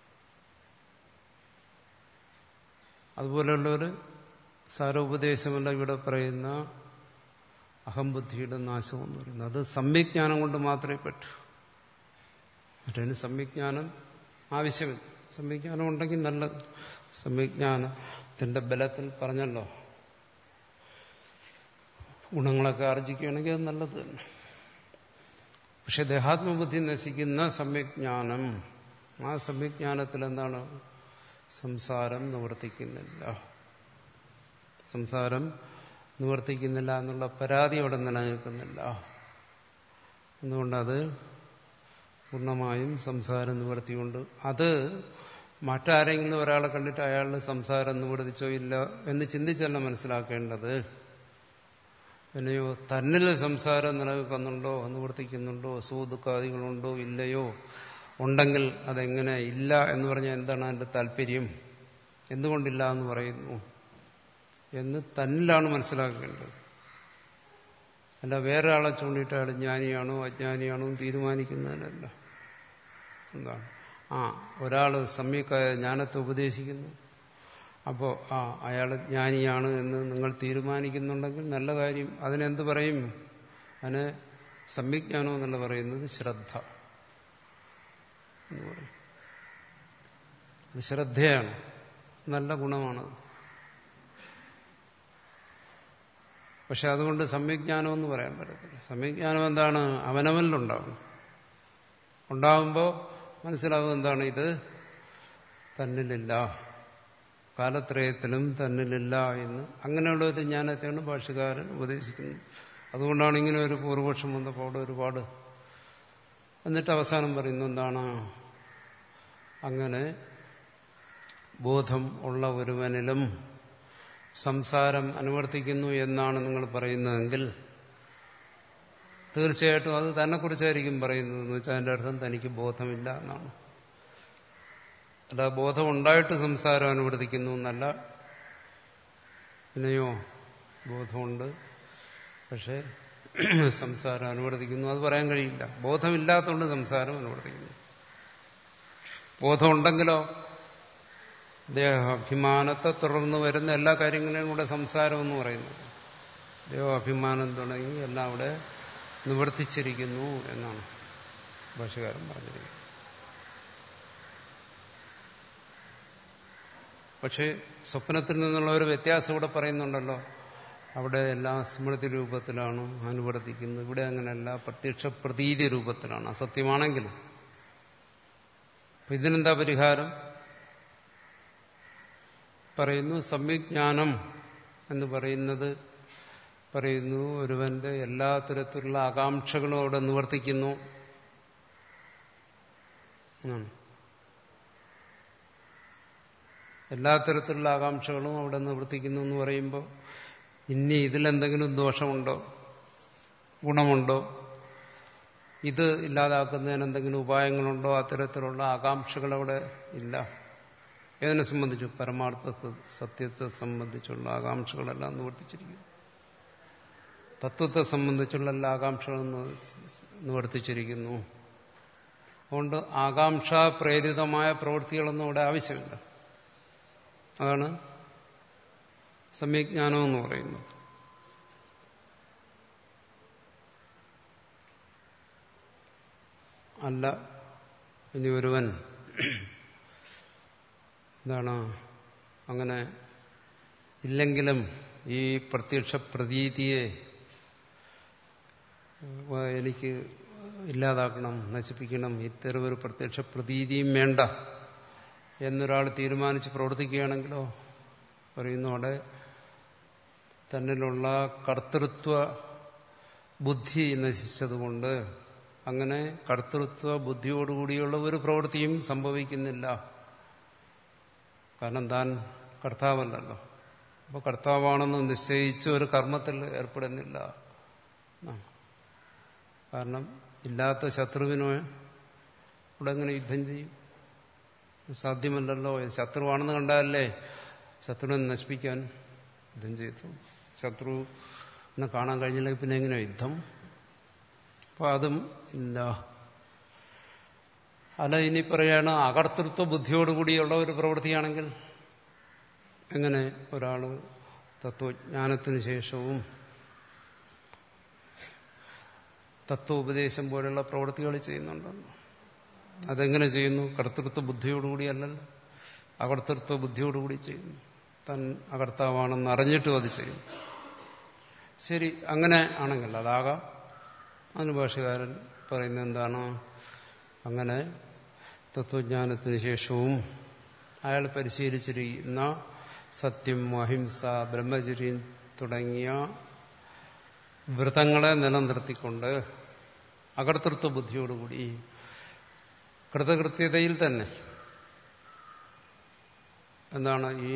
അതുപോലെയുള്ളൊരു സാരോപദേശമല്ല ഇവിടെ പറയുന്ന അഹംബുദ്ധിയുടെ നാശം എന്ന് പറയുന്നത്. അത് സമ്യജ്ഞാനം കൊണ്ട് മാത്രമേ പറ്റൂ. മറ്റതിന് സമ്യജ്ഞാനം ആവശ്യമില്ല. സമ്യജ്ഞാനം ഉണ്ടെങ്കിൽ നല്ലത്. സമ്യജ്ഞാനത്തിന്റെ ബലത്തിൽ പറഞ്ഞല്ലോ, ഗുണങ്ങളൊക്കെ ആർജിക്കുകയാണെങ്കിൽ അത് നല്ലത് തന്നെ. പക്ഷെ ദേഹാത്മബുദ്ധി നശിക്കുന്ന സമ്യജ്ഞാനം, ആ സമ്യജ്ഞാനത്തിൽ എന്താണ്? സംസാരം നിവർത്തിക്കുന്നില്ല. സംസാരം നിവർത്തിക്കുന്നില്ല എന്നുള്ള പരാതി അവിടെ നിലനിൽക്കുന്നില്ല. എന്തുകൊണ്ടത് പൂർണ്ണമായും സംസാരം നിവർത്തിക്കൊണ്ട് അത് മറ്റാരെങ്കിലും ഒരാളെ കണ്ടിട്ട് അയാളുടെ സംസാരം നിവർത്തിച്ചോ ഇല്ല എന്ന് ചിന്തിച്ചല്ല മനസ്സിലാക്കേണ്ടത്. പിന്നെയോ തന്നിൽ സംസാരം നിലനിൽക്കുന്നുണ്ടോ, നിവർത്തിക്കുന്നുണ്ടോ, സുഖദുഃഖാദികളുണ്ടോ ഇല്ലയോ, ഉണ്ടെങ്കിൽ അതെങ്ങനെ ഇല്ല എന്ന് പറഞ്ഞാൽ എന്താണ് അതിന്റെ താല്പര്യം, എന്തുകൊണ്ടില്ല എന്ന് പറയുന്നു എന്ന് തന്നിലാണ് മനസ്സിലാക്കേണ്ടത്. അല്ല വേറെ ആളെ ചൂണ്ടിയിട്ട് അയാൾ ജ്ഞാനിയാണോ അജ്ഞാനിയാണോ തീരുമാനിക്കുന്നതിനല്ല. എന്താണ്? ആ ഒരാൾ സമ്യക്കായ ജ്ഞാനത്തെ ഉപദേശിക്കുന്നു, അപ്പോൾ ആ അയാൾ ജ്ഞാനിയാണ് എന്ന് നിങ്ങൾ തീരുമാനിക്കുന്നുണ്ടെങ്കിൽ നല്ല കാര്യം. അതിനെന്ത് പറയും? അതിന് സമ്യജ്ഞാനം എന്നല്ല പറയുന്നത്, ശ്രദ്ധ എന്ന് പറയും. അത് ശ്രദ്ധയാണ്, നല്ല ഗുണമാണത്. പക്ഷെ അതുകൊണ്ട് സമ്യജ്ഞാനം എന്ന് പറയാൻ പറ്റത്തില്ല. സമ്യജ്ഞാനം എന്താണ്? അവനവനിലുണ്ടാവണം. ഉണ്ടാകുമ്പോൾ മനസ്സിലാവും എന്താണ് ഇത് തന്നിലില്ല, കാലത്രയത്തിലും തന്നിലില്ല എന്ന്. അങ്ങനെയുള്ള ഒരു ജ്ഞാനത്തെയാണ് ഭാഷ്യകാരൻ ഉപദേശിക്കുന്നത്. അതുകൊണ്ടാണ് ഇങ്ങനെ ഒരു പൂർവപക്ഷം വന്നപ്പോൾ അവിടെ ഒരുപാട് എന്നിട്ട് അവസാനം പറയുന്നത് എന്താണ്? അങ്ങനെ ബോധം ഉള്ള ഒരുവനിലും സംസാരം അനുവർത്തിക്കുന്നു എന്നാണ് നിങ്ങൾ പറയുന്നതെങ്കിൽ തീർച്ചയായിട്ടും അത് തന്നെക്കുറിച്ചായിരിക്കും പറയുന്നത്. എന്ന് വെച്ചാൽ അതിൻ്റെ അർത്ഥം തനിക്ക് ബോധമില്ല എന്നാണ്. അല്ല ബോധം ഉണ്ടായിട്ട് സംസാരം അനുവർത്തിക്കുന്നു എന്നല്ല. പിന്നെയോ ബോധമുണ്ട് പക്ഷെ സംസാരം അനുവർത്തിക്കുന്നു, അത് പറയാൻ കഴിയില്ല. ബോധമില്ലാത്തതുകൊണ്ട് സംസാരം അനുവർത്തിക്കുന്നു. ബോധമുണ്ടെങ്കിലോ ദേഹാഭിമാനത്തെ തുടർന്ന് വരുന്ന എല്ലാ കാര്യങ്ങളെയും കൂടെ സംസാരം എന്ന് പറയുന്നത്. ദേഹാഭിമാനം തുടങ്ങി എല്ലാം അവിടെ നിവർത്തിച്ചിരിക്കുന്നു എന്നാണ് ഭാഷ്യകാരൻ പറഞ്ഞിരിക്കുന്നത്. പക്ഷെ സ്വപ്നത്തിൽ നിന്നുള്ള ഒരു വ്യത്യാസം ഇവിടെ പറയുന്നുണ്ടല്ലോ. അവിടെ എല്ലാം സ്മൃതി രൂപത്തിലാണ് അനുവർത്തിക്കുന്നത്. ഇവിടെ അങ്ങനെയല്ല, പ്രത്യക്ഷ പ്രതീതി രൂപത്തിലാണ്. അസത്യമാണെങ്കിലും. അപ്പൊ ഇതിനെന്താ പരിഹാരം? പറയുന്നു സമ്യജ്ഞാനം എന്ന് പറയുന്നത് പറയുന്നു ഒരുവന്റെ എല്ലാ തരത്തിലുള്ള ആകാംക്ഷകളും അവിടെ നിവർത്തിക്കുന്നു. എല്ലാ തരത്തിലുള്ള ആകാംക്ഷകളും അവിടെ നിവർത്തിക്കുന്നു എന്ന് പറയുമ്പോൾ ഇനി ഇതിലെന്തെങ്കിലും ദോഷമുണ്ടോ, ഗുണമുണ്ടോ, ഇത് ഇല്ലാതാക്കുന്നതിന് എന്തെങ്കിലും ഉപായങ്ങളുണ്ടോ? അത്തരത്തിലുള്ള ആകാംക്ഷകൾ അവിടെ ഇല്ല. ഏതിനെ സംബന്ധിച്ചു? പരമാർത്ഥ സത്യത്തെ സംബന്ധിച്ചുള്ള ആകാംക്ഷകളെല്ലാം നിവർത്തിച്ചിരിക്കുന്നു. തത്വത്തെ സംബന്ധിച്ചുള്ള എല്ലാ ആകാംക്ഷകളും നിവർത്തിച്ചിരിക്കുന്നു. അതുകൊണ്ട് ആകാംക്ഷാപ്രേരിതമായ പ്രവൃത്തികളൊന്നും ഇവിടെ ആവശ്യമില്ല. അതാണ് സമ്യജ്ഞാനം എന്ന് പറയുന്നത്. അല്ല ഇനി ഒരുവൻ എന്താണ് അങ്ങനെ ഇല്ലെങ്കിലും ഈ പ്രത്യക്ഷ പ്രതീതിയെ എനിക്ക് ഇല്ലാതാക്കണം, നശിപ്പിക്കണം, ഇത്തരം ഒരു പ്രത്യക്ഷ പ്രതീതിയും വേണ്ട എന്നൊരാൾ തീരുമാനിച്ച് പ്രവർത്തിക്കുകയാണെങ്കിലോ പറയുന്നു അവിടെ തന്നിലുള്ള കർത്തൃത്വ ബുദ്ധി നശിച്ചതുകൊണ്ട് അങ്ങനെ കർത്തൃത്വ ബുദ്ധിയോടുകൂടിയുള്ള ഒരു പ്രവൃത്തിയും സംഭവിക്കുന്നില്ല. കാരണം താൻ കർത്താവല്ലല്ലോ. അപ്പോൾ കർത്താവാണെന്ന് നിശ്ചയിച്ച് ഒരു കർമ്മത്തിൽ ഏർപ്പെടുന്നില്ല. കാരണം ഇല്ലാത്ത ശത്രുവിനോ ഇവിടെ എങ്ങനെ യുദ്ധം ചെയ്യും? സാധ്യമല്ലല്ലോ. ശത്രുവാണെന്ന് കണ്ടാലല്ലേ ശത്രുവിനെ നശിപ്പിക്കാൻ യുദ്ധം ചെയ്തു. ശത്രുവിനെ കാണാൻ കഴിഞ്ഞില്ലെങ്കിൽ പിന്നെ എങ്ങനെ യുദ്ധം? അപ്പോൾ അതും ഇല്ല. അല്ല, ഇനി പറയാണ് അകർത്തൃത്വ ബുദ്ധിയോടുകൂടിയുള്ള ഒരു പ്രവൃത്തിയാണെങ്കിൽ എങ്ങനെ ഒരാൾ തത്വജ്ഞാനത്തിന് ശേഷവും തത്വോപദേശം പോലുള്ള പ്രവൃത്തികൾ ചെയ്യുന്നുണ്ടല്ലോ. അതെങ്ങനെ ചെയ്യുന്നു? കർത്തൃത്വ ബുദ്ധിയോടുകൂടിയല്ലല്ലോ, അകർത്തൃത്വ ബുദ്ധിയോടുകൂടി ചെയ്യുന്നു. താൻ അകർത്താവാണെന്ന് അറിഞ്ഞിട്ടും അത് ചെയ്യുന്നു. ശരി, അങ്ങനെ ആണെങ്കിൽ അതാകാം. അതിന് ഭാഷകാരൻ പറയുന്നത് എന്താണ്? അങ്ങനെ തത്വജ്ഞാനത്തിന് ശേഷവും അയാൾ പരിശീലിച്ചിരിക്കുന്ന സത്യം, അഹിംസ, ബ്രഹ്മചര്യം തുടങ്ങിയ വ്രതങ്ങളെ നിലനിർത്തിക്കൊണ്ട് അകർത്തൃത്വ ബുദ്ധിയോടുകൂടി കൃതകൃത്യതയിൽ തന്നെ എന്താണ് ഈ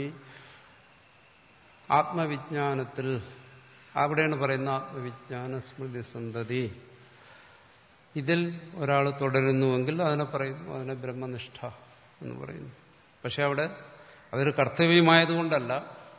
ആത്മവിജ്ഞാനത്തിൽ, അവിടെയാണ് പറയുന്ന ആത്മവിജ്ഞാന സ്മൃതി സന്തതി, ഇതിൽ ഒരാൾ തുടരുന്നുവെങ്കിൽ അതിനെ പറയുന്നു, അതിനെ ബ്രഹ്മനിഷ്ഠ എന്ന് പറയുന്നു. പക്ഷെ അവിടെ അതൊരു കർത്തവ്യമായതുകൊണ്ടല്ല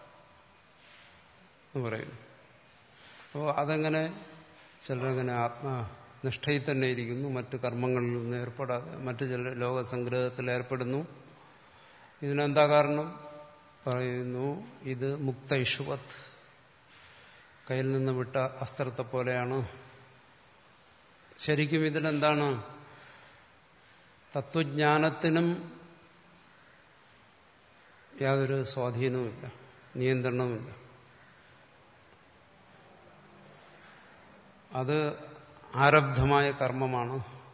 എന്ന് പറയുന്നു. അപ്പോൾ അതെങ്ങനെ ചിലരങ്ങനെ ആത്മനിഷ്ഠയിൽ തന്നെ ഇരിക്കുന്നു, മറ്റ് കർമ്മങ്ങളിൽ നിന്ന് ഏർപ്പെടാതെ മറ്റു ചില ലോകസംഗ്രഹത്തിൽ ഏർപ്പെടുന്നു. ഇതിനെന്താ കാരണം? പറയുന്നു, ഇത് മുക്ത ഇഷുവത്, കയ്യിൽ നിന്ന് വിട്ട അസ്ത്രത്തെ പോലെയാണ്. ശരിക്കും ഇതിനെന്താണ്? തത്വജ്ഞാനത്തിനും യാതൊരു സ്വാധീനവുമില്ല, നിയന്ത്രണവുമില്ല. അത് ആരബ്ധമായ കർമ്മമാണ്.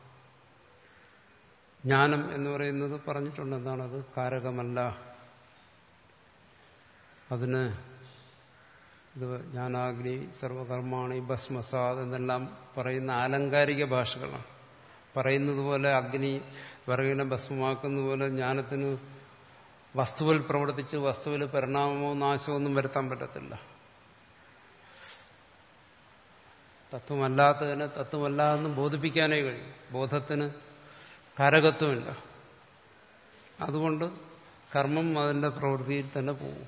ജ്ഞാനം എന്ന് പറയുന്നത് പറഞ്ഞിട്ടുണ്ട്, എന്താണത്? കാരകമല്ല. അതിന് ഇത് ജ്ഞാനാഗ്നി സർവകർമാണി ഭസ്മസാദ് എന്നെല്ലാം പറയുന്ന ആലങ്കാരിക ഭാഷകളാണ്. പറയുന്നത് പോലെ അഗ്നി വിറകിനെ ഭസ്മമാക്കുന്ന പോലെ ജ്ഞാനത്തിന് വസ്തുവിൽ പ്രവർത്തിച്ച് വസ്തുവിൽ പരിണാമമോ നാശമോ ഒന്നും വരുത്താൻ പറ്റത്തില്ല. തത്വമല്ലാത്തതിനെ തത്വമല്ലാതെന്ന് ബോധിപ്പിക്കാനേ കഴിയും. ബോധത്തിന് കാരകത്വമില്ല. അതുകൊണ്ട് കർമ്മം അതിന്റെ പ്രവൃത്തിയിൽ തന്നെ പോകും.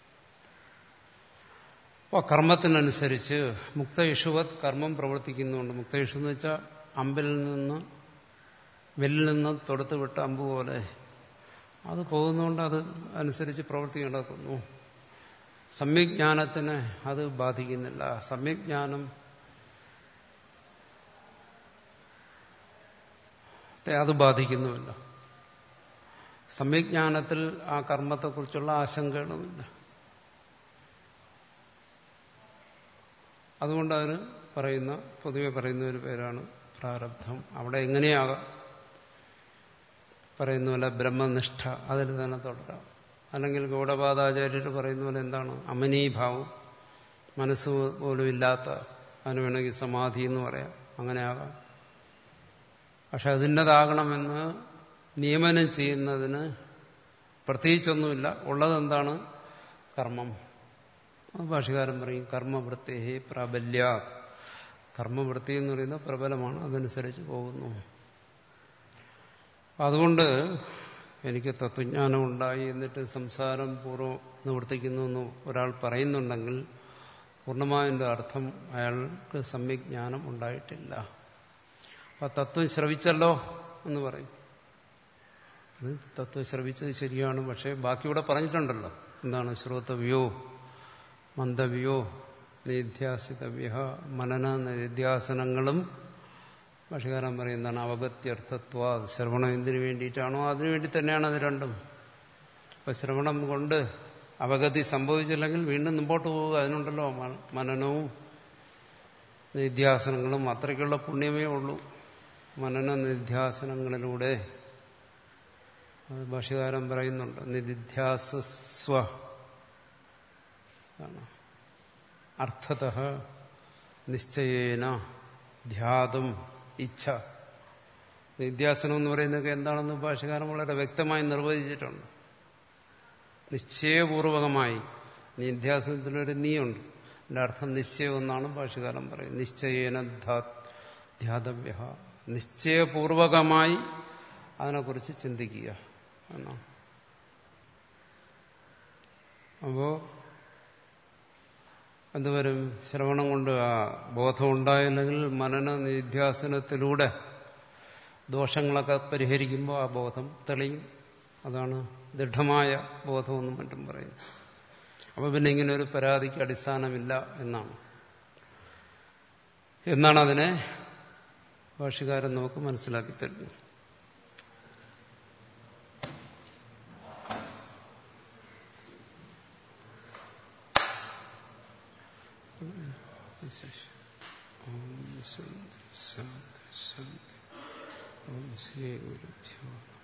അപ്പോൾ കർമ്മത്തിനനുസരിച്ച് മുക്ത ഇഷുവത് കർമ്മം പ്രവർത്തിക്കുന്നുണ്ട്. മുക്ത ഇഷു എന്ന് വെച്ചാൽ അമ്പിൽ നിന്ന് വെല്ലിൽ നിന്ന് തൊടുത്ത് വിട്ട അമ്പ് പോലെ അത് പോകുന്നതുകൊണ്ട് അത് അനുസരിച്ച് പ്രവൃത്തി നടക്കുന്നു. സമ്യജ്ഞാനത്തിന് അത് ബാധിക്കുന്നില്ല. സമ്യജ്ഞാനം അത് ബാധിക്കുന്നുമില്ല. സമ്യജ്ഞാനത്തിൽ ആ കർമ്മത്തെക്കുറിച്ചുള്ള ആശങ്കകളുമില്ല. അതുകൊണ്ട് അതിന് പറയുന്ന പൊതുവെ പറയുന്ന ഒരു പേരാണ് പ്രാരബ്ധം. അവിടെ എങ്ങനെയാകാം? പറയുന്ന പോലെ ബ്രഹ്മനിഷ്ഠ അതിൽ തന്നെ തുടരാം. അല്ലെങ്കിൽ ഗൗഡപാദാചാര്യർ പറയുന്ന പോലെ എന്താണ്? അമനീഭാവം, മനസ്സ് പോലും ഇല്ലാത്ത, അതിന് വേണമെങ്കിൽ സമാധി എന്ന് പറയാം, അങ്ങനെയാകാം. പക്ഷെ അതിൻ്റെതാകണമെന്ന് നിയമനം ചെയ്യുന്നതിന് പ്രത്യേകിച്ചൊന്നുമില്ല. ഉള്ളതെന്താണ്? കർമ്മം. ഭാഷകാരൻ പറയും കർമ്മവൃത്തി പ്രാബല്യ. കർമ്മവൃത്തി എന്ന് പറയുന്നത് പ്രബലമാണ്, അതനുസരിച്ച് പോകുന്നു. അതുകൊണ്ട് എനിക്ക് തത്വജ്ഞാനം ഉണ്ടായി എന്നിട്ട് സംസാരം പൂർവ്വം നിവർത്തിക്കുന്നു എന്ന് ഒരാൾ പറയുന്നുണ്ടെങ്കിൽ പൂർണ്ണമായതിൻ്റെ അർത്ഥം അയാൾക്ക് സമ്യജ്ഞാനം ഉണ്ടായിട്ടില്ല. അപ്പം തത്വം ശ്രവിച്ചല്ലോ എന്ന് പറയും. അത് തത്വം ശ്രവിച്ചത് ശരിയാണ്, പക്ഷെ ബാക്കിയൂടെ പറഞ്ഞിട്ടുണ്ടല്ലോ. എന്താണ്? ശ്രോതവ്യോ മന്ദവ്യോ നിധ്യാസിതവ്യ, മനന നിധ്യാസനങ്ങളും ഭാഷകാരൻ പറയുന്നതാണ് അവഗത്യർത്ഥത്വ. ശ്രവണം എന്തിനു വേണ്ടിയിട്ടാണോ അതിനു വേണ്ടി തന്നെയാണ് അത് രണ്ടും. അപ്പം ശ്രവണം കൊണ്ട് അവഗതി സംഭവിച്ചില്ലെങ്കിൽ വീണ്ടും മുമ്പോട്ട് പോവുക. അതിനുണ്ടല്ലോ മനനവും നിധ്യാസനങ്ങളും. അത്രയ്ക്കുള്ള പുണ്യമേ ഉള്ളൂ മനന നിധ്യാസനങ്ങളിലൂടെ. ഭാഷകാരൻ പറയുന്നുണ്ട് നിധ്യാസസ്വ അർത്ഥതഃ നിശ്ചയേന ധ്യാതും ഇച്ഛ. നിധ്യാസനം എന്ന് പറയുന്നതൊക്കെ എന്താണെന്ന് ഭാഷകാരൻ വളരെ വ്യക്തമായി നിർവചിച്ചിട്ടുണ്ട്. നിശ്ചയപൂർവകമായി. നിധ്യാസനത്തിലൊരു നീയുണ്ട്. അതിന്റെ അർത്ഥം നിശ്ചയം എന്നാണ് ഭാഷകാരൻ പറയുന്നത്. നിശ്ചയേന ധ്യാതവ്യ. നിശ്ചയപൂർവകമായി അതിനെക്കുറിച്ച് ചിന്തിക്കുക എന്നാണ്. അപ്പോ എന്തുവരും? ശ്രവണം കൊണ്ട് ആ ബോധം ഉണ്ടായില്ലെങ്കിൽ മനന നിധ്യാസനത്തിലൂടെ ദോഷങ്ങളൊക്കെ പരിഹരിക്കുമ്പോൾ ആ ബോധം തെളിയും. അതാണ് ദൃഢമായ ബോധമെന്നും മറ്റും പറയുന്നത്. അപ്പൊ പിന്നെ ഇങ്ങനെ ഒരു പരാതിക്ക് അടിസ്ഥാനമില്ല എന്നാണ് എന്നാണ് അതിനെ ഭാഷ്യകാരൻ നമുക്ക് മനസ്സിലാക്കി തരുന്നത്. ഓം ശാന്തി ശാന്തി ശാന്തി. ഓം ശ്രീ ഗുരുഭ്യോ